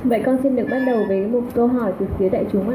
Vậy con xin được bắt đầu với một câu hỏi từ phía đại chúng ạ.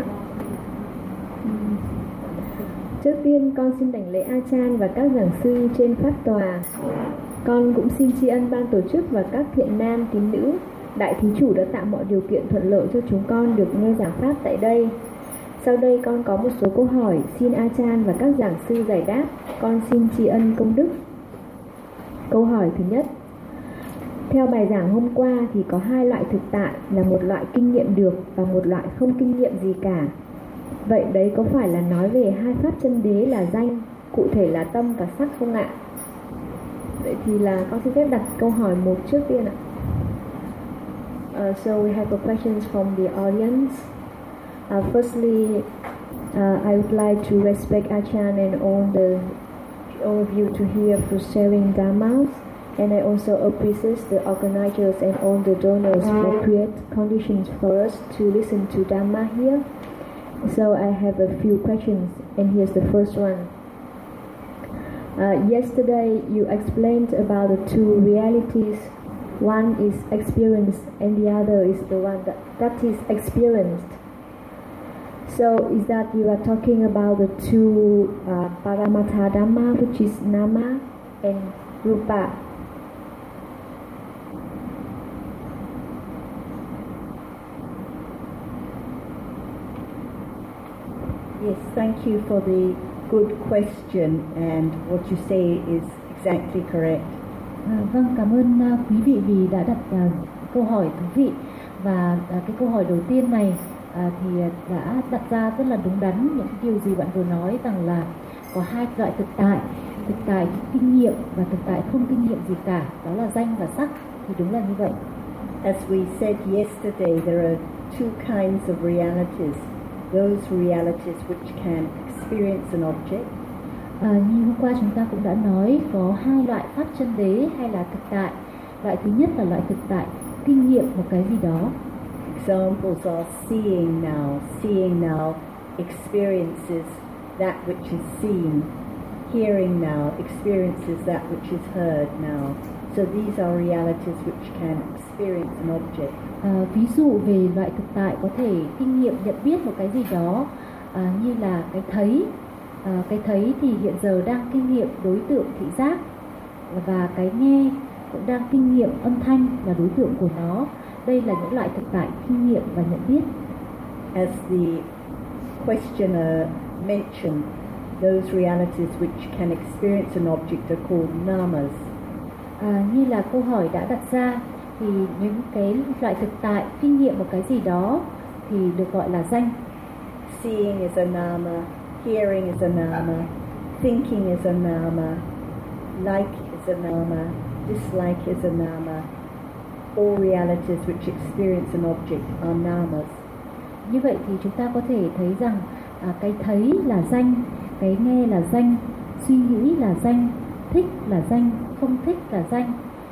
Trước tiên con xin đảnh lễ A Chan và các giảng sư trên pháp tòa. Con cũng xin tri ân ban tổ chức và các thiện nam tín nữ, đại thí chủ đã tạo mọi điều kiện thuận lợi cho chúng con được nghe giảng pháp tại đây. Sau đây con có một số câu hỏi xin A Chan và các giảng sư giải đáp. Con xin tri ân công đức. Câu hỏi thứ nhất. Theo bài giảng hôm qua thì có hai loại thực tại là một loại kinh nghiệm được và một loại không kinh nghiệm gì cả. Vậy đấy có phải là nói về hai pháp chân đế là danh, cụ thể là tâm và sắc không ạ? Vậy thì là con xin phép đặt câu hỏi một trước tiên ạ. So we have a questions from the audience. Firstly, I would like to respect Achan and all of you to hear for sharing dhammas. And I also appreciate the organizers and all the donors who create conditions for us to listen to Dhamma here. So I have a few questions, and here's the first one. Yesterday you explained about the two realities. One is experience, and the other is the one that is experienced. So is that you are talking about the two Paramatha Dhamma, which is Nama and Rupa? Yes, thank you for the good question, and what you say is exactly correct. Vâng, cảm ơn quý vị vì đã đặt câu hỏi thú vị. Và cái câu hỏi đầu tiên này thì đã đặt ra rất là đúng đắn những điều gì bạn vừa nói, rằng là có hai loại thực tại kinh nghiệm và thực tại không kinh nghiệm gì cả, đó là danh và sắc. Thì đúng là như vậy. As we said yesterday, there are two kinds of realities. Those realities which can experience an object. Như hôm qua chúng ta cũng đã nói, có hai loại pháp chân đế hay là thực tại. Loại thứ nhất là loại thực tại kinh nghiệm một cái gì đó. Examples are seeing now. Seeing now experiences that which is seen. Hearing now experiences that which is heard now. So these are realities which can experience an object. Ví dụ về loại thực tại có thể kinh nghiệm nhận biết một cái gì đó, như là cái thấy. Cái thấy thì hiện giờ đang kinh nghiệm đối tượng thị giác, và cái nghe cũng đang kinh nghiệm âm thanh là đối tượng của nó. Đây là những loại thực tại kinh nghiệm và nhận biết. As the questioner mentioned, those realities which can experience an object are called namas. Như là câu hỏi đã đặt ra, thì những cái loại thực tại kinh nghiệm một cái gì đó thì được gọi là danh. Seeing is a nama, hearing is a nama, thinking is a nama, like is a nama, dislike is a nama. All realities which experience an object are namas. Như vậy thì chúng ta có thể thấy rằng cái thấy là danh, cái nghe là danh, suy nghĩ là danh, thích là danh, không thích là danh,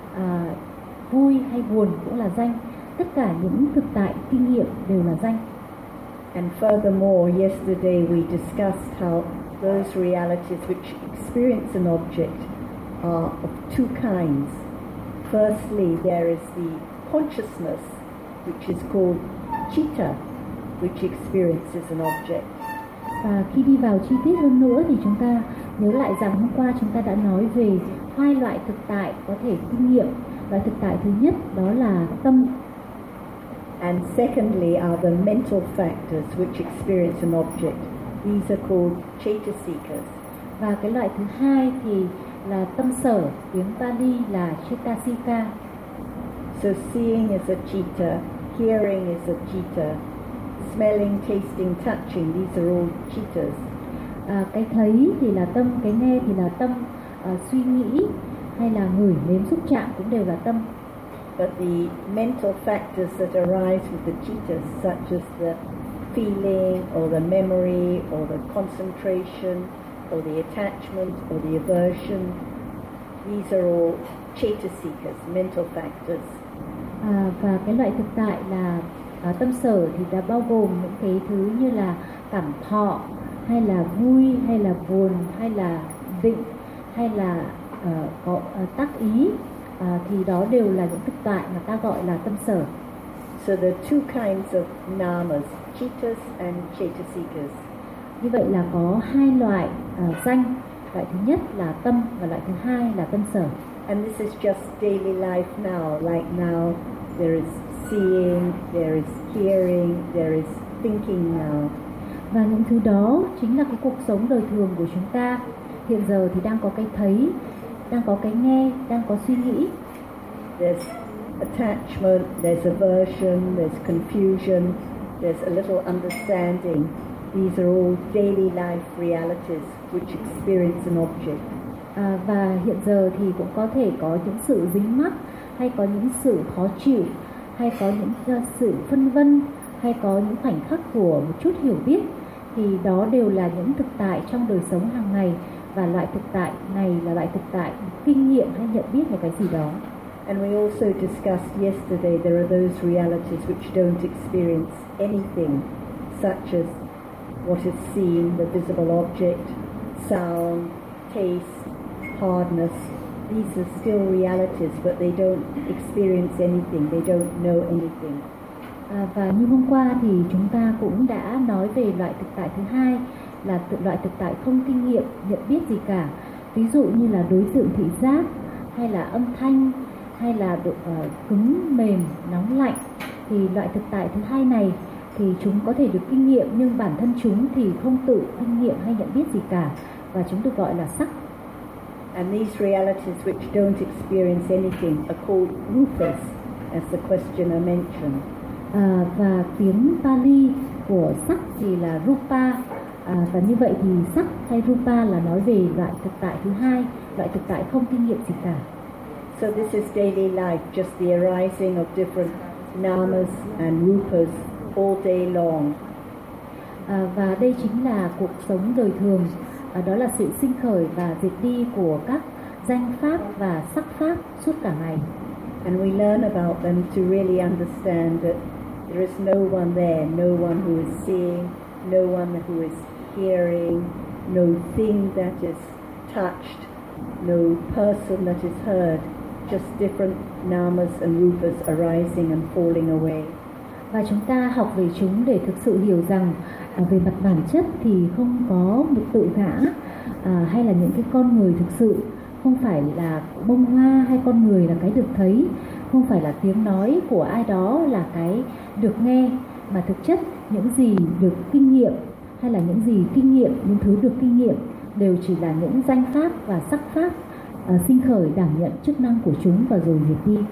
vui hay buồn cũng là danh. Tất cả những thực tại kinh nghiệm đều là danh. And furthermore, yesterday we discussed how those realities which experience an object are of two kinds. Firstly, there is the consciousness, which is called citta, which experiences an object. Và khi đi vào chi tiết hơn nữa thì chúng ta nhớ lại rằng hôm qua chúng ta đã nói về hai loại thực tại có thể kinh nghiệm. Loại thực tại thứ nhất đó là tâm. And secondly are the mental factors which experience an object. These are called cetasikas. Và cái loại thứ hai thì là tâm sở, tiếng Pali là cetasika. So seeing is a citta, hearing is a citta, smelling, tasting, touching, these are all cittas. Cái thấy thì là tâm, cái nghe thì là tâm, suy nghĩ hay là ngửi, nếm, xúc chạm cũng đều là tâm. But the mental factors that arise with the cittas, such as the feeling or the memory or the concentration or the attachment or the aversion, these are all cetasikas, mental factors. Và cái loại thực tại là tâm sở thì đã bao gồm những cái thứ như là cảm thọ, hay là vui, hay là buồn, hay là định, hay là có tác ý, thì đó đều là những thực tại mà ta gọi là tâm sở. So there are two kinds of namas, chittas and cetasikas. Như vậy là có hai loại danh. Loại thứ nhất là tâm và loại thứ hai là tâm sở. And this is just daily life now. Like now, there is seeing, there is hearing, there is thinking now. Và những thứ đó chính là cái cuộc sống đời thường của chúng ta. Hiện giờ thì đang có cái thấy, đang có cái nghe, đang có suy nghĩ. There's attachment, there's aversion, there's confusion, there's a little understanding. These are all daily life realities which experience an object. Và hiện giờ thì cũng có thể có những sự dính mắc, hay có những sự khó chịu, hay có những sự phân vân, hay có những khoảnh khắc của một chút hiểu biết. Thì đó đều là những thực tại trong đời sống hàng ngày. Và loại thực tại này là loại thực tại kinh nghiệm hay nhận biết một cái gì đó. And we also discussed yesterday there are those realities which don't experience anything, such as what is seen, the visible object, sound, taste, hardness. These are still realities, but they don't experience anything, they don't know anything. Và như hôm qua thì chúng ta cũng đã nói về loại thực tại thứ hai là loại thực tại không kinh nghiệm, nhận biết gì cả. Ví dụ như là đối tượng thị giác, hay là âm thanh, hay là độ cứng, mềm, nóng, lạnh. Thì loại thực tại thứ hai này thì chúng có thể được kinh nghiệm, nhưng bản thân chúng thì không tự kinh nghiệm hay nhận biết gì cả. Và chúng được gọi là sắc. And these realities which don't experience anything are called rupas, as the questioner mentioned. Và tiếng Pali của sắc thì là rupa. Và như vậy thì sắc hay rupa là nói về loại thực tại thứ hai, loại thực tại không kinh nghiệm gì cả. So this is daily life, just the arising of different namas and rupas all day long. Và đây chính là cuộc sống đời thường, đó là sự sinh khởi và diệt đi của các danh pháp và sắc pháp suốt cả ngày. And we learn about them to really understand that there is no one there, no one who is seeing, no one who is hearing, no thing that is touched, no person that is heard, just different namas and rupas arising and falling away. Và chúng ta học về chúng để thực sự hiểu rằng về mặt bản chất thì không có một tự ngã hay là những cái con người thực sự, không phải là bông hoa hay con người là cái được thấy, không phải là tiếng nói của ai đó là cái được nghe, mà thực chất những gì được kinh nghiệm hay là những gì kinh nghiệm, những thứ được kinh nghiệm đều chỉ là những danh pháp và sắc pháp sinh khởi đảm nhận chức năng của chúng và rồi diệt đi.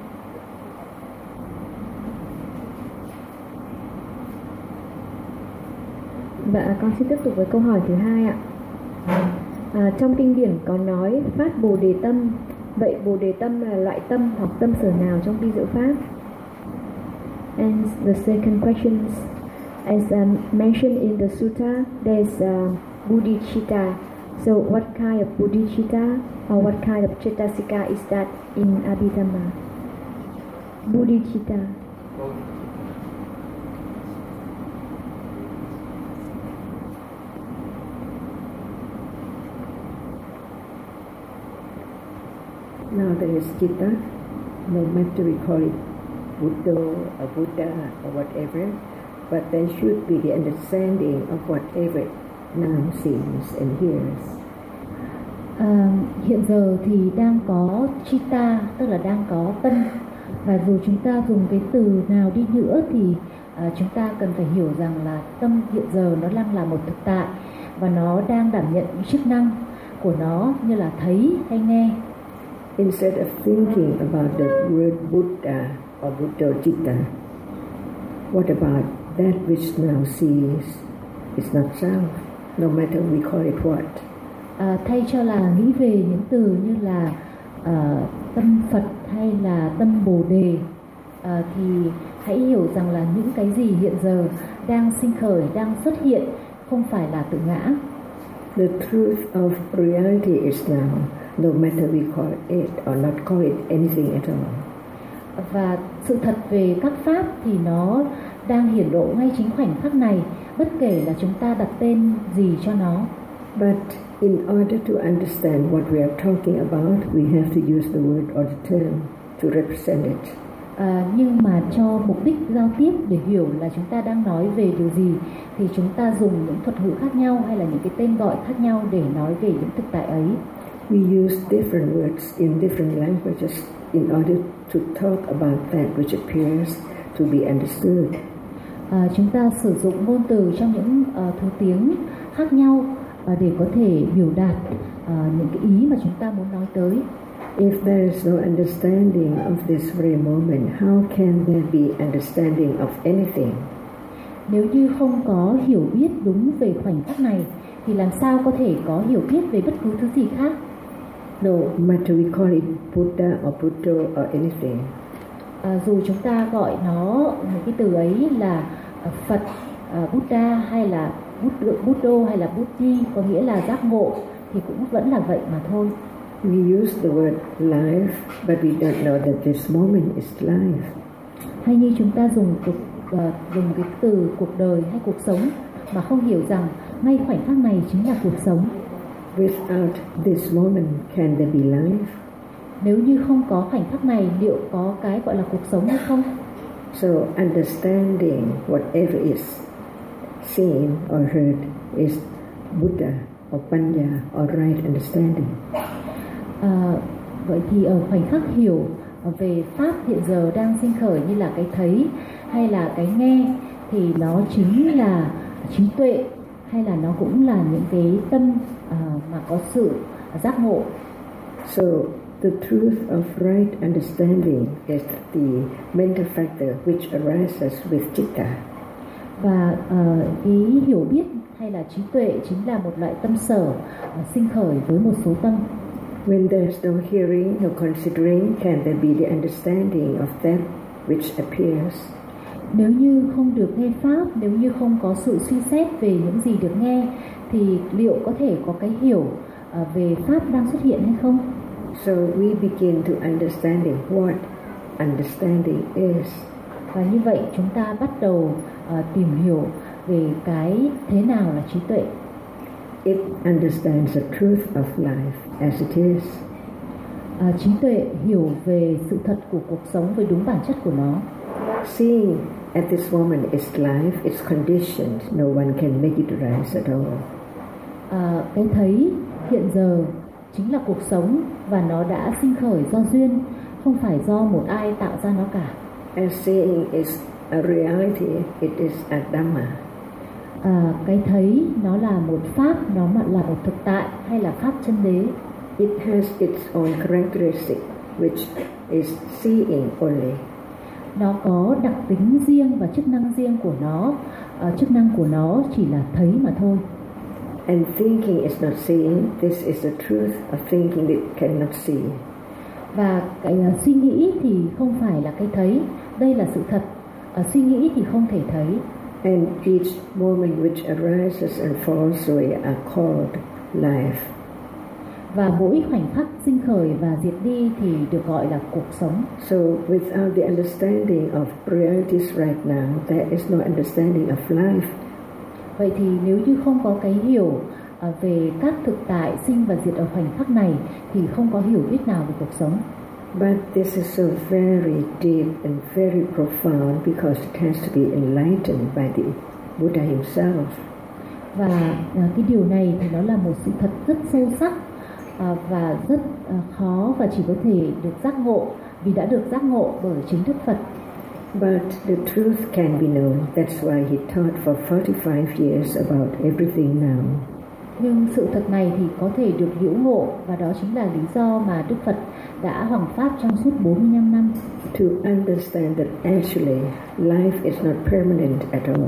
Và con xin tiếp tục với câu hỏi thứ hai ạ. Trong kinh điển có nói phát Bồ Đề Tâm. Vậy Bồ Đề Tâm là loại tâm hoặc tâm sở nào trong vi diệu pháp? And the second question is, as mentioned in the sutta, there's Bodhicitta. So what kind of Bodhicitta or what kind of Cetasika is that in Abhidhamma? Bodhicitta. Now there is Chitta, no matter we call it Buddha or Buddha or whatever, but there should be the understanding of whatever now sees and hears. Hiện giờ thì đang có Chitta, tức là đang có tâm. Và dù chúng ta dùng cái từ nào đi nữa thì chúng ta cần phải hiểu rằng là tâm hiện giờ nó đang là một thực tại và nó đang đảm nhận những chức năng của nó như là thấy hay nghe. Instead of thinking about the word Buddha or Buddhicitta, what about that which now sees is not self, no matter we call it what? Thay cho là nghĩ về những từ như là tâm Phật hay là tâm Bồ Đề, thì hãy hiểu rằng là những cái gì hiện giờ đang sinh khởi, đang xuất hiện không phải là tự ngã. The truth of reality is now, no matter we call it or not call it anything at all. Và sự thật về các pháp thì nó đang hiển lộ ngay chính khoảnh khắc này, bất kể là chúng ta đặt tên gì cho nó. But in order to understand what we are talking about, we have to use the word or the term to represent it. Nhưng mà cho mục đích giao tiếp để hiểu là chúng ta đang nói về điều gì thì chúng ta dùng những thuật ngữ khác nhau hay là những cái tên gọi khác nhau để nói về những thực tại ấy. We use different words in different languages in order to talk about that which appears to be understood. Chúng ta sử dụng ngôn từ trong những thứ tiếng khác nhau để có thể biểu đạt những cái ý mà chúng ta muốn nói tới. If there is no understanding of this very moment, how can there be understanding of anything? Nếu như không có hiểu biết đúng về khoảnh khắc này thì làm sao có thể có hiểu biết về bất cứ thứ gì khác? No matter we call it Buddha or Buddha or anything. Dù chúng ta gọi nó một cái từ ấy là Phật, Buddha hay là Buddha hay là Buddhi, có nghĩa là giác ngộ, thì cũng vẫn là vậy mà thôi. We use the word life, but we don't know that this moment is life. Hay như chúng ta dùng cái từ cuộc đời hay cuộc sống mà không hiểu rằng ngay khoảnh khắc này chính là cuộc sống. Without this moment, can there be life? Nếu như không có khoảnh khắc này, liệu có cái gọi là cuộc sống hay không? So understanding whatever is seen or heard is Buddha or Panya or right understanding. Vậy thì ở khoảnh khắc hiểu về pháp hiện giờ đang sinh khởi như là cái thấy hay là cái nghe thì nó chính là trí tuệ hay là nó cũng là những cái tâm mà có sự giác ngộ. So the truth of right understanding is the mental factor which arises with citta. Và cái hiểu biết hay là trí tuệ chính là một loại tâm sở sinh khởi với một số tâm. When there is no hearing, no considering, can there be the understanding of that which appears? Nếu như không được nghe pháp, nếu như không có sự suy xét về những gì được nghe, thì liệu có thể có cái hiểu về pháp đang xuất hiện hay không? So we begin to understanding what understanding is. Và như vậy chúng ta bắt đầu tìm hiểu về cái thế nào là trí tuệ. It understands the truth of life as it is. Trí tuệ hiểu về sự thật của cuộc sống với đúng bản chất của nó. Seeing at this moment is life, it's conditioned. No one can make it rise at all. Cái thấy hiện giờ chính là cuộc sống và nó đã sinh khởi do duyên, không phải do một ai tạo ra nó cả. As seeing is a reality, it is a dhamma. Cái thấy nó là một pháp, nó là một thực tại hay là pháp chân đế. It has its own characteristic, which is seeing only. Nó có đặc tính riêng và chức năng riêng của nó. Chức năng của nó chỉ là thấy mà thôi. And thinking is not seeing. This is the truth of thinking that cannot see. Và cái suy nghĩ thì không phải là cái thấy. Đây là sự thật. Suy nghĩ thì không thể thấy. And each moment which arises and falls away are called life. Và mỗi khoảnh khắc sinh khởi và diệt đi thì được gọi là cuộc sống. So without the understanding of realities right now, there is no understanding of life. Vậy thì nếu như không có cái hiểu về các thực tại sinh và diệt ở khoảnh khắc này thì không có hiểu biết nào về cuộc sống. But this is so very deep and very profound because it has to be enlightened by the Buddha himself. Và cái điều này thì nó là một sự thật rất sâu sắc và rất khó và chỉ có thể được giác ngộ vì đã được giác ngộ bởi chính Đức Phật. But the truth can be known. That's why he taught for 45 years about everything now. Nhưng sự thật này thì có thể được liễu ngộ và đó chính là lý do mà Đức Phật đã hoằng pháp trong suốt 45 năm. To understand that actually life is not permanent at all.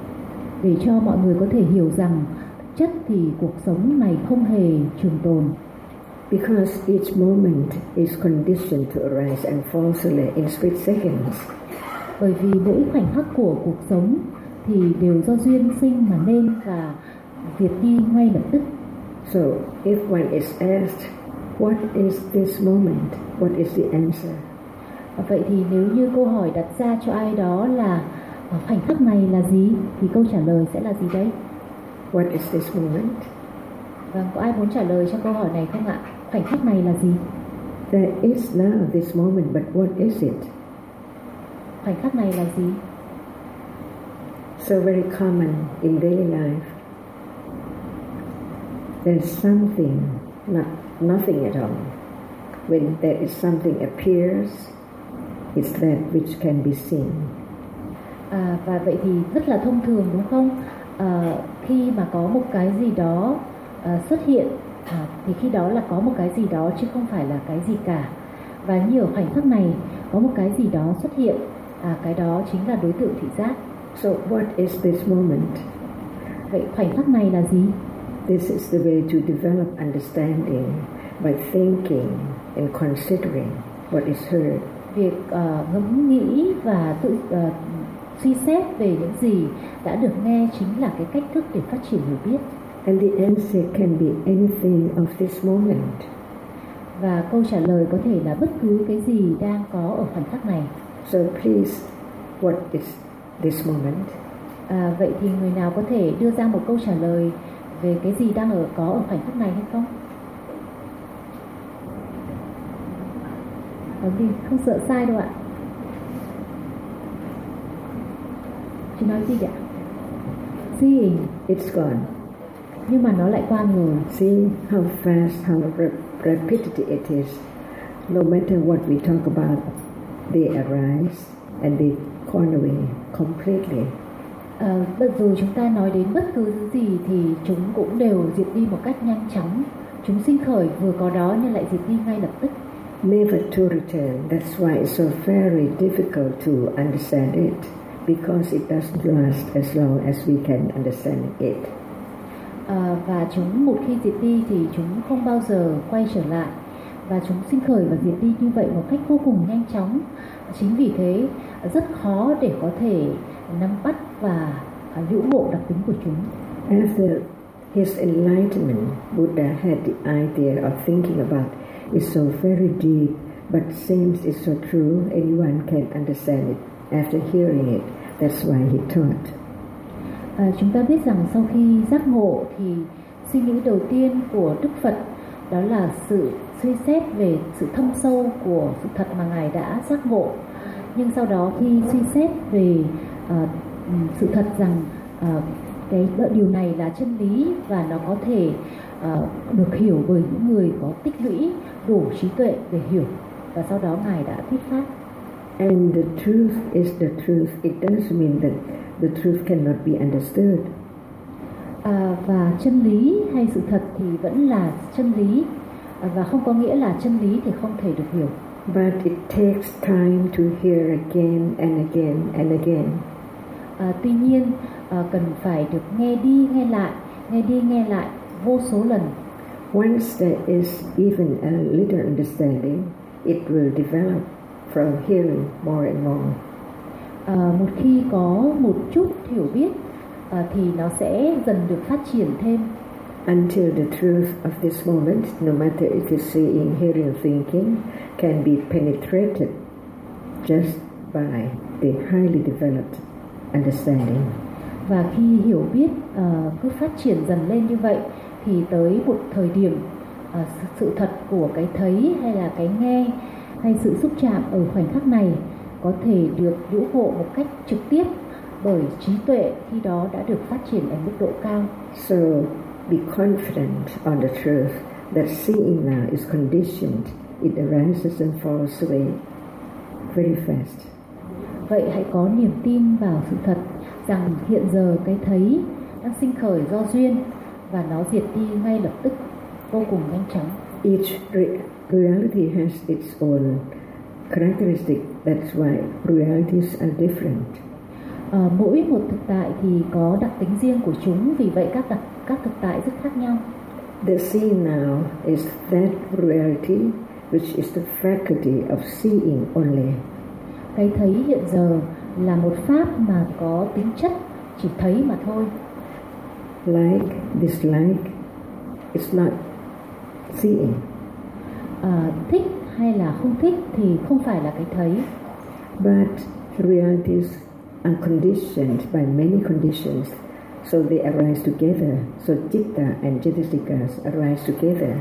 Để cho mọi người có thể hiểu rằng chất thì cuộc sống này không hề trường tồn. Because each moment is conditioned to arise and fall away in split seconds. Bởi vì mỗi khoảnh khắc của cuộc sống thì đều do duyên sinh mà nên và diệt đi ngay lập tức. So if one is asked, what is this moment? What is the answer? Vậy thì nếu như câu hỏi đặt ra cho ai đó là khoảnh khắc này là gì thì câu trả lời sẽ là gì đấy? What is this moment? Vâng, có ai muốn trả lời cho câu hỏi này không ạ? Khoảnh khắc này là gì? There is now this moment, but what is it? khoảnh khắc này là gì? So very common in daily life. There's something, not nothing at all. When there is something appears, it's that which can be seen. Và vậy thì rất là thông thường đúng không? Khi mà có một cái gì đó xuất hiện thì khi đó là có một cái gì đó chứ không phải là cái gì cả. Và như ở khoảnh khắc này có một cái gì đó xuất hiện, cái đó chính là đối tượng thị giác. So what is this moment? Vậy khoảnh khắc này là gì? This is the way to develop understanding by thinking and considering what is heard. Việc ngẫm nghĩ và tự suy xét về những gì đã được nghe chính là cái cách thức để phát triển hiểu biết. And the answer can be anything of this moment. Và câu trả lời có thể là bất cứ cái gì đang có ở khoảnh khắc này. So please, what is this moment? Vậy thì người nào có thể đưa ra một câu trả lời về cái gì đang có ở khoảnh khắc này hay không? Thì không sợ sai đâu ạ. Chị nói gì ạ? Seeing. It's gone. Nhưng mà nó lại qua rồi. See how fast, how repetitive it is. No matter what we talk about, they arise and they gone away completely. Dù chúng ta nói đến bất cứ thứ gì thì chúng cũng đều diệt đi một cách nhanh chóng. Chúng sinh khởi vừa có đó nhưng lại diệt đi ngay lập tức. Never to return. That's why it's so very difficult to understand it, because it doesn't last as long as we can understand it. Và chúng một khi diệt đi thì chúng không bao giờ quay trở lại, và chúng sinh khởi và diệt đi như vậy một cách vô cùng nhanh chóng. Chính vì thế rất khó để có thể nắm bắt và hữu ngộ đặc tính của chúng. After his enlightenment, Buddha had the idea of thinking about it's so very deep, but since it's so true, anyone can understand it after hearing it. That's why he taught. Chúng ta biết rằng sau khi giác ngộ thì suy nghĩ đầu tiên của Đức Phật đó là sự suy xét về sự thâm sâu của sự thật mà Ngài đã giác ngộ. Nhưng sau đó khi suy xét về sự thật rằng cái điều này là chân lý và nó có thể được hiểu bởi những người có tích lũy đủ trí tuệ để hiểu, và sau đó Ngài đã thuyết pháp. And the truth is the truth. It doesn't mean that the truth cannot be understood. Và chân lý hay sự thật thì vẫn là chân lý, và không có nghĩa là chân lý thì không thể được hiểu. But it takes time to hear again and again and again. Tuy nhiên cần phải được nghe đi nghe lại vô số lần. Once there is even a little understanding, it will develop from hearing more and more. Một khi có một chút hiểu biết thì nó sẽ dần được phát triển thêm. Until the truth of this moment, no matter if it's seeing, hearing, thinking, can be penetrated just by the highly developed understanding. Và khi hiểu biết cứ phát triển dần lên như vậy thì tới một thời điểm sự thật của cái thấy hay là cái nghe hay sự xúc chạm ở khoảnh khắc này có thể được hữu ngộ một cách trực tiếp bởi trí tuệ khi đó đã được phát triển ở mức độ cao. So be confident on the truth that seeing now is conditioned. It arises and falls away very fast. Vậy hãy có niềm tin vào sự thật rằng hiện giờ cái thấy đang sinh khởi do duyên và nó diệt đi ngay lập tức, vô cùng nhanh chóng. Each reality has its own characteristic. That's why realities are different. Mỗi một thực tại thì có đặc tính riêng của chúng, vì vậy các thực tại rất khác nhau. The seeing now is that reality which is the faculty of seeing only. Cái thấy hiện giờ là một pháp mà có tính chất chỉ thấy mà thôi. Like, dislike, it's not seeing. Thích hay là không thích thì không phải là cái thấy. But realities are conditioned by many conditions, so they arise together. So citta and cetasikas arise together.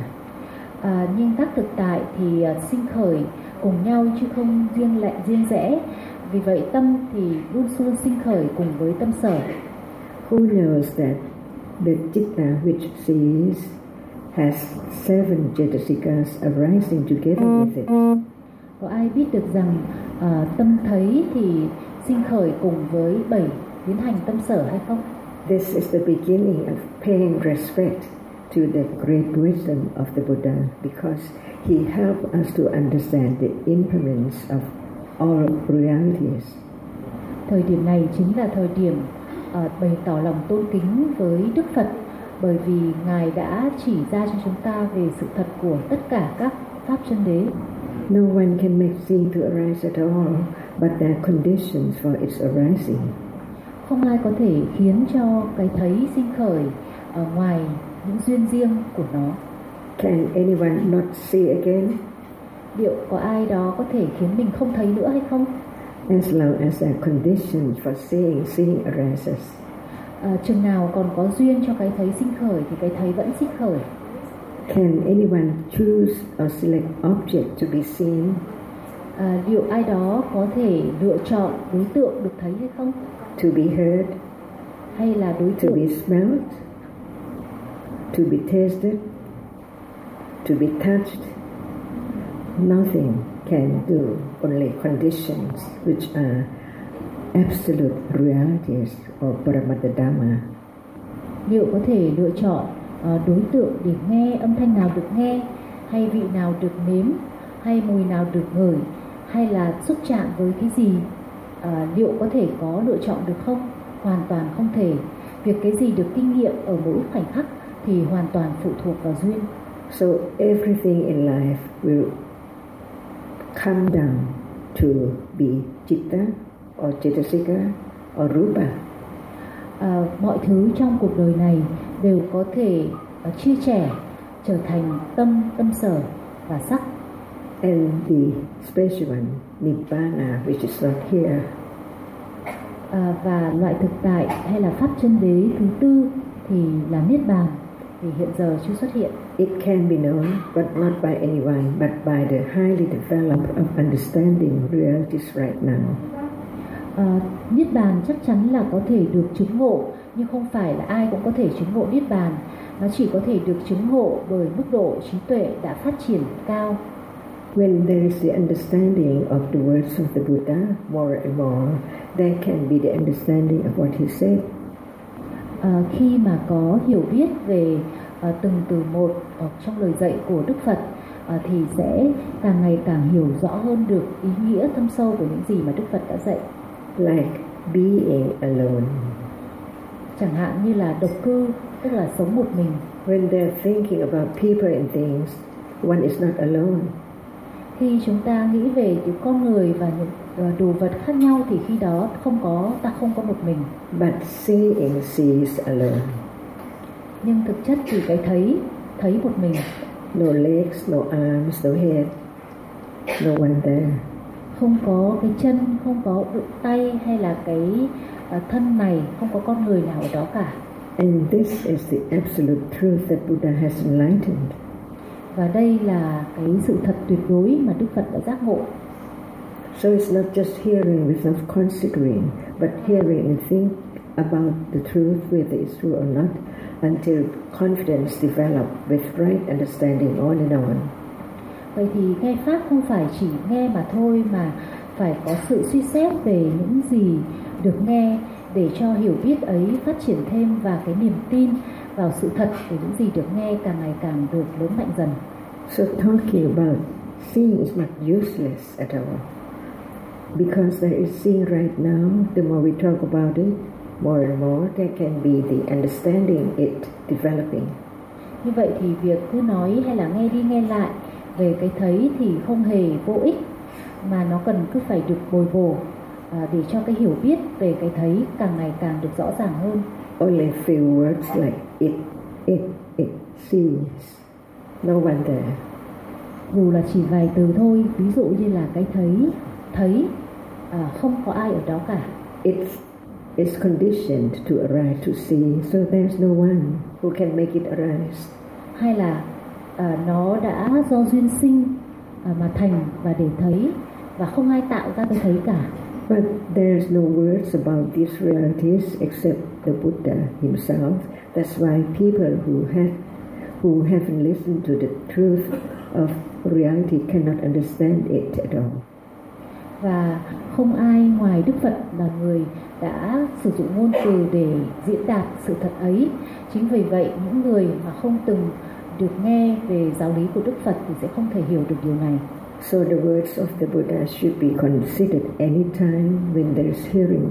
Nhưng các thực tại thì sinh khởi cùng nhau chứ không riêng rẽ, Vì vậy tâm thì luôn luôn sinh khởi cùng với tâm sở. Who knows that the citta which sees has 7 jetasikas arising together with it? Có ai biết được rằng tâm thấy thì sinh khởi cùng với 7 biến hành tâm sở hay không? This is the beginning of paying respect to the great wisdom of the Buddha, because he helped us to understand the impermanence of all realities. Thời điểm này chính là thời điểm bày tỏ lòng tôn kính với Đức Phật, bởi vì Ngài đã chỉ ra cho chúng ta về sự thật của tất cả các pháp chân đế. No one can make seeing to arise at all, but there are conditions for its arising. Không ai có thể khiến cho cái thấy sinh khởi ở ngoài những duyên riêng của nó. Can anyone not see again? Liệu có ai đó có thể khiến mình không thấy nữa hay không? As long as there are conditions for seeing arises. Chừng nào còn có duyên cho cái thấy sinh khởi thì cái thấy vẫn sinh khởi. Can anyone choose or select object to be seen? Liệu ai đó có thể lựa chọn đối tượng được thấy hay không? To be heard? Hay là đối tượng? To be smelled? To be tasted? To be touched? Nothing can do, only conditions which are absolute realities or Paramattha Dhamma. Liệu có thể lựa chọn đối tượng để nghe âm thanh nào được nghe, hay vị nào được nếm, hay mùi nào được ngửi, hay là xúc chạm với cái gì? Liệu có thể có lựa chọn được không? Hoàn toàn không thể. Việc cái gì được kinh nghiệm ở mỗi khoảnh khắc thì hoàn toàn phụ thuộc vào duyên. So everything in life will come down to be citta or cetasika or rupa. Mọi thứ trong cuộc đời này đều có thể chia sẻ trở thành tâm, tâm sở và sắc. And the special one, nibbana, which is not here. Và loại thực tại hay là pháp chân đế thứ tư thì là niết bàn, thì hiện giờ chưa xuất hiện. It can be known, but not by anyone, but by the highly developed of understanding realities right now. Niết bàn chắc chắn là có thể được chứng ngộ, nhưng không phải là ai cũng có thể chứng ngộ niết bàn. Nó chỉ có thể được chứng ngộ bởi mức độ trí tuệ đã phát triển cao. When there is the understanding of the words of the Buddha more and more, there can be the understanding of what he said. Khi mà có hiểu biết về từng từ một trong lời dạy của Đức Phật, thì sẽ càng ngày càng hiểu rõ hơn được ý nghĩa thâm sâu của những gì mà Đức Phật đã dạy. Like being alone. Chẳng hạn như là độc cư, tức là sống một mình. When they're thinking about people and things, one is not alone. Khi chúng ta nghĩ về những con người và những đồ vật khác nhau thì khi đó ta không có một mình. But seeing sees alone. Nhưng thực chất thì cái thấy một mình. No legs, no arms, no head, no one there. Không có cái chân, không có tay hay là cái thân này, không có con người nào ở đó cả. And this is the absolute truth that Buddha has enlightened. Và đây là cái sự thật tuyệt đối mà Đức Phật đã giác ngộ. So it's not just hearing without considering, but hearing and think about the truth, whether it's true or not, until confidence develops with right understanding on and on. Vậy thì nghe Pháp không phải chỉ nghe mà thôi, mà phải có sự suy xét về những gì được nghe để cho hiểu biết ấy phát triển thêm, và cái niềm tin vào sự thật của những gì được nghe càng ngày càng được lớn mạnh dần. So talking about seeing is not useless at all. Because there is seeing right now, the more we talk about it, more and more there can be the understanding it developing. Như vậy thì việc cứ nói hay là nghe đi nghe lại về cái thấy thì không hề vô ích, mà nó cần cứ phải được bồi bổ để cho cái hiểu biết về cái thấy càng ngày càng được rõ ràng hơn. Only few words like it sees, no one there. Dù là chỉ vài từ thôi, ví dụ như là cái thấy không có ai ở đó cả. It's conditioned to arise to see, so there's no one who can make it arise. Hay là nó đã do duyên sinh mà thành và để thấy, và không ai tạo ra cái thấy cả. But there's no words about these realities except the Buddha himself. That's why people who haven't listened to the truth of reality cannot understand it at all. Và không ai ngoài Đức Phật là người đã sử dụng ngôn từ để diễn đạt sự thật ấy. Chính vì vậy những người mà không từng được nghe về giáo lý của Đức Phật thì sẽ không thể hiểu được điều này. So the words of the Buddha should be considered any time when there is hearing.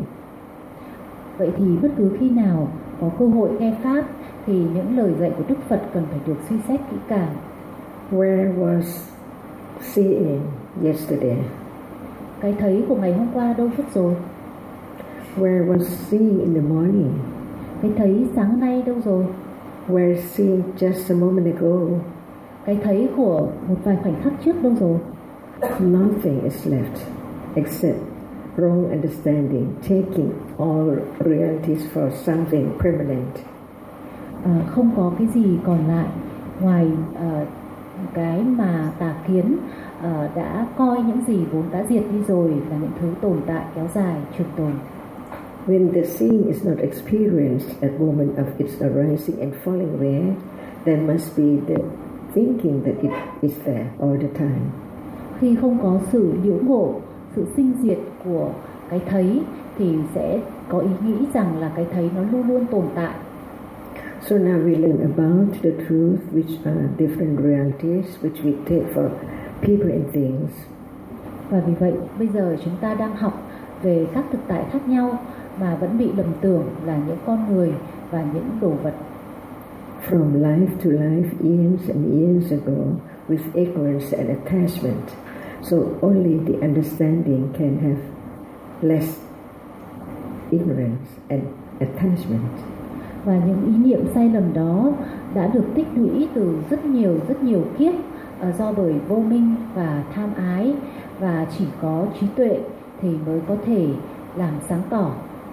Vậy thì bất cứ khi nào có cơ hội nghe pháp thì những lời dạy của Đức Phật cần phải được suy xét kỹ càng. Where was seeing yesterday? Cái thấy của ngày hôm qua đâu mất rồi? Where was seeing in the morning? Cái thấy sáng nay đâu rồi? Where seeing just a moment ago? Cái thấy của một vài khoảnh khắc trước đâu rồi? Nothing is left except wrong understanding, taking all realities for something permanent. Không có cái gì còn lại ngoài cái mà tà kiến đã coi những gì vốn đã diệt đi rồi là những thứ tồn tại kéo dài trường tồn. When the seeing is not experienced at the moment of its arising and falling away, there must be the thinking that it is there all the time. Khi không có sự liễu ngộ, sự sinh diệt của cái thấy thì sẽ có ý nghĩ rằng là cái thấy nó luôn luôn tồn tại. So now we learn about the truth, which are different realities which we take for people and things. Và vì vậy bây giờ chúng ta đang học về các thực tại khác nhau mà vẫn bị lầm tưởng là những con người và những đồ vật. From life to life, years and years ago, with ignorance and attachment. So only the understanding can have less ignorance and attachment. Và những ý niệm sai lầm đó đã được tích lũy từ rất nhiều kiếp do bởi vô minh và tham ái, và chỉ có trí tuệ thì mới có thể làm sáng tỏ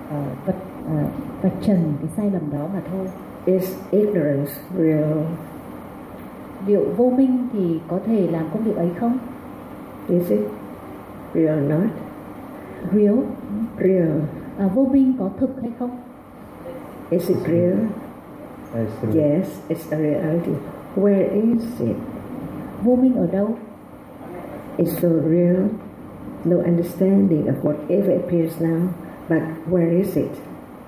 vạch trần cái sai lầm đó mà thôi. Is ignorance real? Liệu vô minh thì có thể làm công việc ấy không? Is it real or not? Real. Real. Vô minh có thực hay không? Is it real? Yes, it's a reality. Where is it? Vô minh ở đâu? It's so real. No understanding of whatever appears now, but where is it?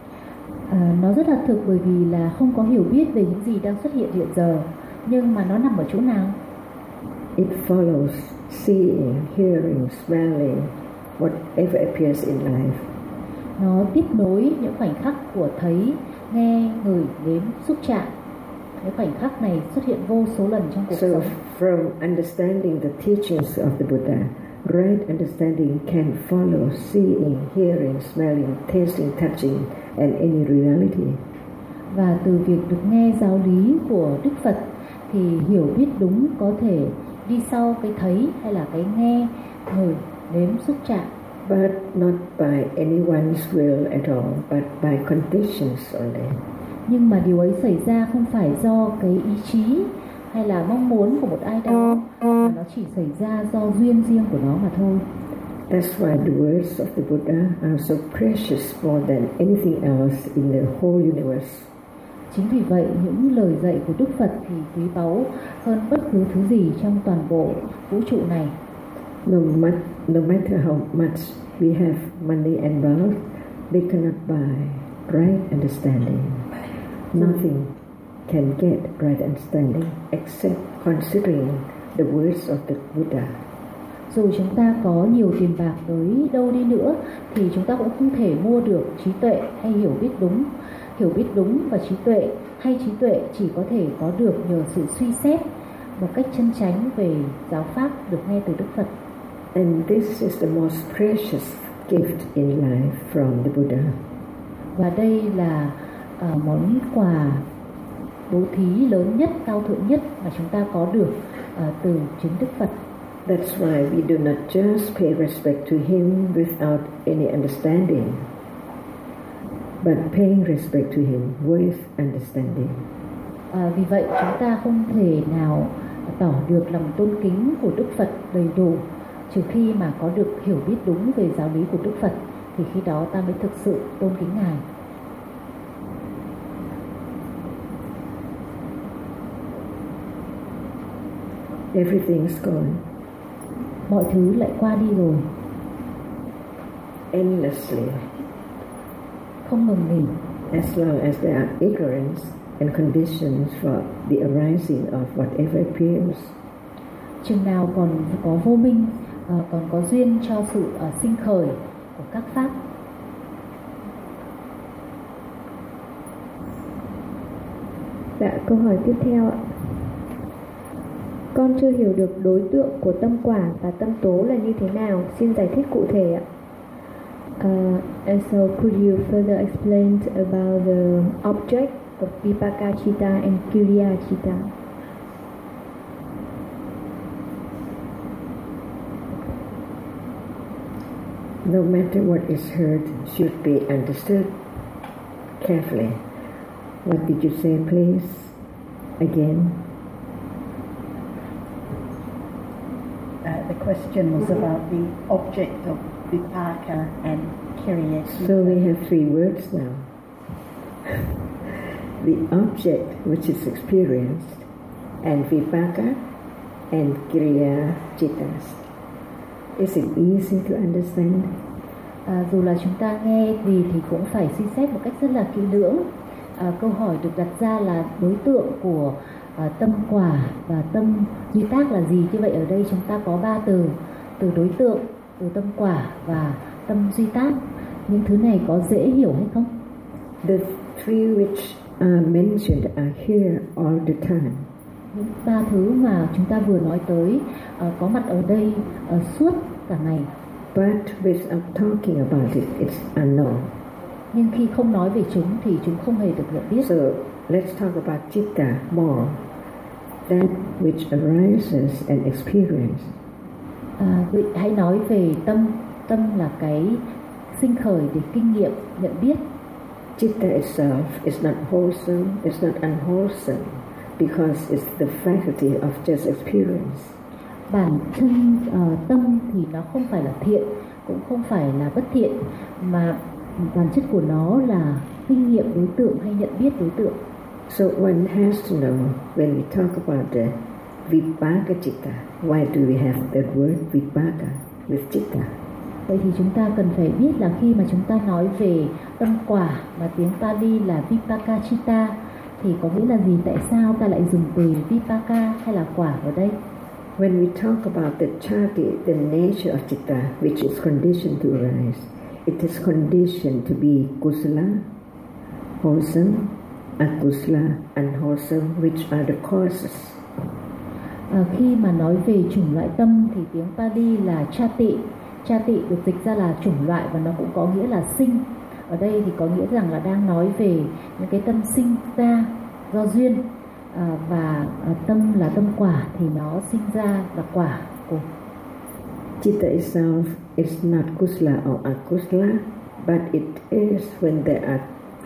Nó rất là thực bởi vì là không có hiểu biết về những gì đang xuất hiện hiện giờ, nhưng mà nó nằm ở chỗ nào? It follows seeing, hearing, smelling, whatever appears in life. Nó tiếp nối những khoảnh khắc của thấy, nghe, ngửi, nếm, xúc chạm. Những khoảnh khắc này xuất hiện vô số lần trong cuộc sống. So from understanding the teachings of the Buddha, right understanding can follow seeing, hearing, smelling, tasting, touching and any reality. Và từ việc được nghe giáo lý của Đức Phật thì hiểu biết đúng có thể đi sau cái thấy hay là cái nghe, ngửi, nếm, xúc chạm. But not by anyone's will at all, but by conditions only. Nhưng mà điều ấy xảy ra không phải do cái ý chí hay là mong muốn của một ai đó, mà nó chỉ xảy ra do duyên riêng của nó mà thôi. That's why the words of the Buddha are so precious more than anything else in the whole universe. Chính vì vậy những lời dạy của Đức Phật thì quý báu hơn bất cứ thứ gì trong toàn bộ vũ trụ này. No matter how much we have money and wealth, they cannot buy right understanding. Nothing can get right understanding except considering the words of the Buddha. Dù chúng ta có nhiều tiền bạc tới đâu đi nữa thì chúng ta cũng không thể mua được trí tuệ hay hiểu biết đúng. Hiểu biết đúng và trí tuệ hay trí tuệ chỉ có thể có được nhờ sự suy xét một cách chân chánh về giáo pháp được nghe từ Đức Phật. And this is the most precious gift in life from the Buddha. Và đây là món quà bố thí lớn nhất, cao thượng nhất mà chúng ta có được từ chính Đức Phật. That's why we do not just pay respect to him without any understanding, but paying respect to him with understanding. Vì vậy chúng ta không thể nào tỏ được lòng tôn kính của Đức Phật đầy đủ trừ khi mà có được hiểu biết đúng về giáo lý của Đức Phật. thì khi đó ta mới thực sự tôn kính Ngài. Everything's gone. Mọi thứ lại qua đi rồi. Endlessly. Không ngừng nghỉ. As long as there are ignorance and conditions for the arising of whatever appears. Chừng nào còn có vô minh, còn có duyên cho sự sinh khởi của các pháp. Dạ, câu hỏi tiếp theo ạ. Con chưa hiểu được đối tượng của tâm quả và tâm tố là như thế nào, xin giải thích cụ thể ạ. And so could you further explain about the object of Vipaka Citta and Kiriya Citta? No matter what is heard should be understood carefully. What did you say, please? Again. The question was about the object of Vipaka and Kiriya Citta. So we have three words now. The object which is experienced, and Vipaka and Kiriya Cittas. Is it easy to understand? Dù là chúng ta nghe gì thì cũng phải suy xét một cách rất là kỹ lưỡng. Câu hỏi được đặt ra là đối tượng của tâm quả và tâm duy tác là gì. Như vậy ở đây chúng ta có 3 từ: từ đối tượng, từ tâm quả và tâm duy tác. Những thứ này có dễ hiểu hay không? The three which are mentioned are here all the time. Những 3 thứ mà chúng ta vừa nói tới có mặt ở đây suốt cả ngày. But without talking about it, it's unknown. Nhưng khi không nói về chúng thì chúng không hề được nhận biết. So let's talk about citta more. That which arises and experience. Vậy hãy nói về tâm. Tâm là cái sinh khởi để kinh nghiệm, nhận biết. Citta itself is not wholesome, it's not unwholesome, because it's the faculty of just experience. Bản thân tâm thì nó không phải là thiện, cũng không phải là bất thiện, mà bản chất của nó là kinh nghiệm đối tượng hay nhận biết đối tượng. So one has to know when we talk about the Vipaka Citta, why do we have the word Vipaka with Citta? Vậy thì chúng ta cần phải biết là khi mà chúng ta nói về tâm quả mà tiếng Pali là Vipaka Citta thì có nghĩa là gì? Tại sao ta lại dùng từ Vipaka hay là quả ở đây? When we talk about the chati, the nature of citta, which is conditioned to arise, it is conditioned to be kusala, wholesome, akusala, unwholesome, which are the causes. Khi mà nói về chủng loại tâm thì tiếng Pali là chati. Chati được dịch ra là chủng loại và nó cũng có nghĩa là sinh. Ở đây thì có nghĩa rằng là đang nói về những cái tâm sinh ra do duyên. Và tâm là tâm quả thì nó sinh ra là quả của. Citta itself is not kusala or akusala, but it is when there are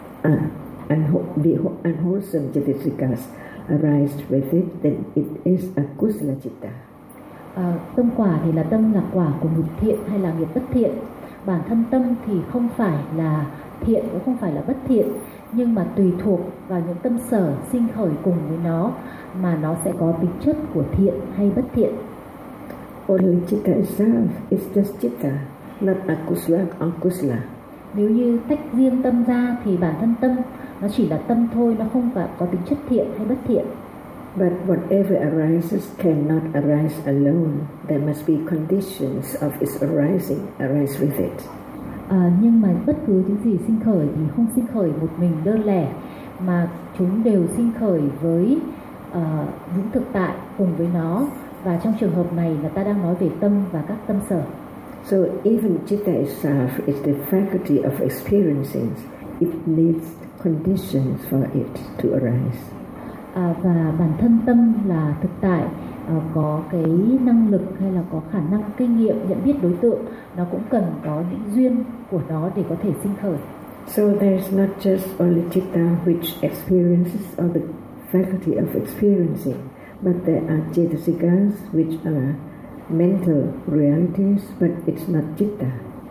the unwholesome citasikas arise with it, then it is a kusala citta. Tâm quả thì là tâm là quả của nghiệp thiện hay là nghiệp bất thiện. Bản thân tâm thì không phải là thiện cũng không phải là bất thiện, nhưng mà tùy thuộc vào những tâm sở sinh khởi cùng với nó mà nó sẽ có tính chất của thiện hay bất thiện. Only citta itself is just citta, not akusala or kusala. Nếu như tách riêng tâm ra thì bản thân tâm nó chỉ là tâm thôi, nó không có tính chất thiện hay bất thiện. But whatever arises cannot arise alone. There must be conditions of its arising, arise with it. Nhưng mà bất cứ những gì sinh khởi thì không sinh khởi một mình đơn lẻ, mà chúng đều sinh khởi với những thực tại cùng với nó. Và trong trường hợp này là ta đang nói về tâm và các tâm sở. So even citta itself is the faculty of experiencing. It needs conditions for it to arise. Và bản thân tâm là thực tại, có cái năng lực hay là có khả năng kinh nghiệm nhận biết đối tượng, nó cũng cần có những duyên của nó để có thể sinh khởi. So there is not just only citta which experiences or the faculty of experiencing, but there are cetasikas which are mental realities, but it's not citta.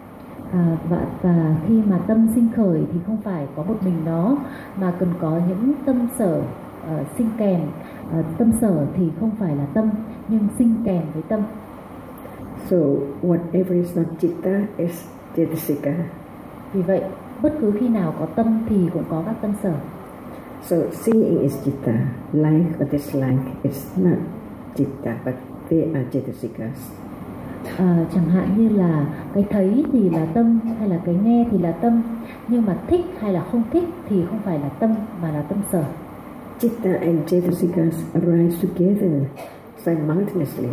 Và khi mà tâm sinh khởi thì không phải có một mình nó, mà cần có những tâm sở sinh kèm. Tâm sở thì không phải là tâm, nhưng sinh kèm với tâm. So whatever is not citta is cetasika. Vì vậy, bất cứ khi nào có tâm thì cũng có các tâm sở. So seeing is citta, like or dislike is not citta, but they are cetasikas. Chẳng hạn như là cái thấy thì là tâm, hay là cái nghe thì là tâm, nhưng mà thích hay là không thích thì không phải là tâm, mà là tâm sở. Citta and cetasikas arise together simultaneously.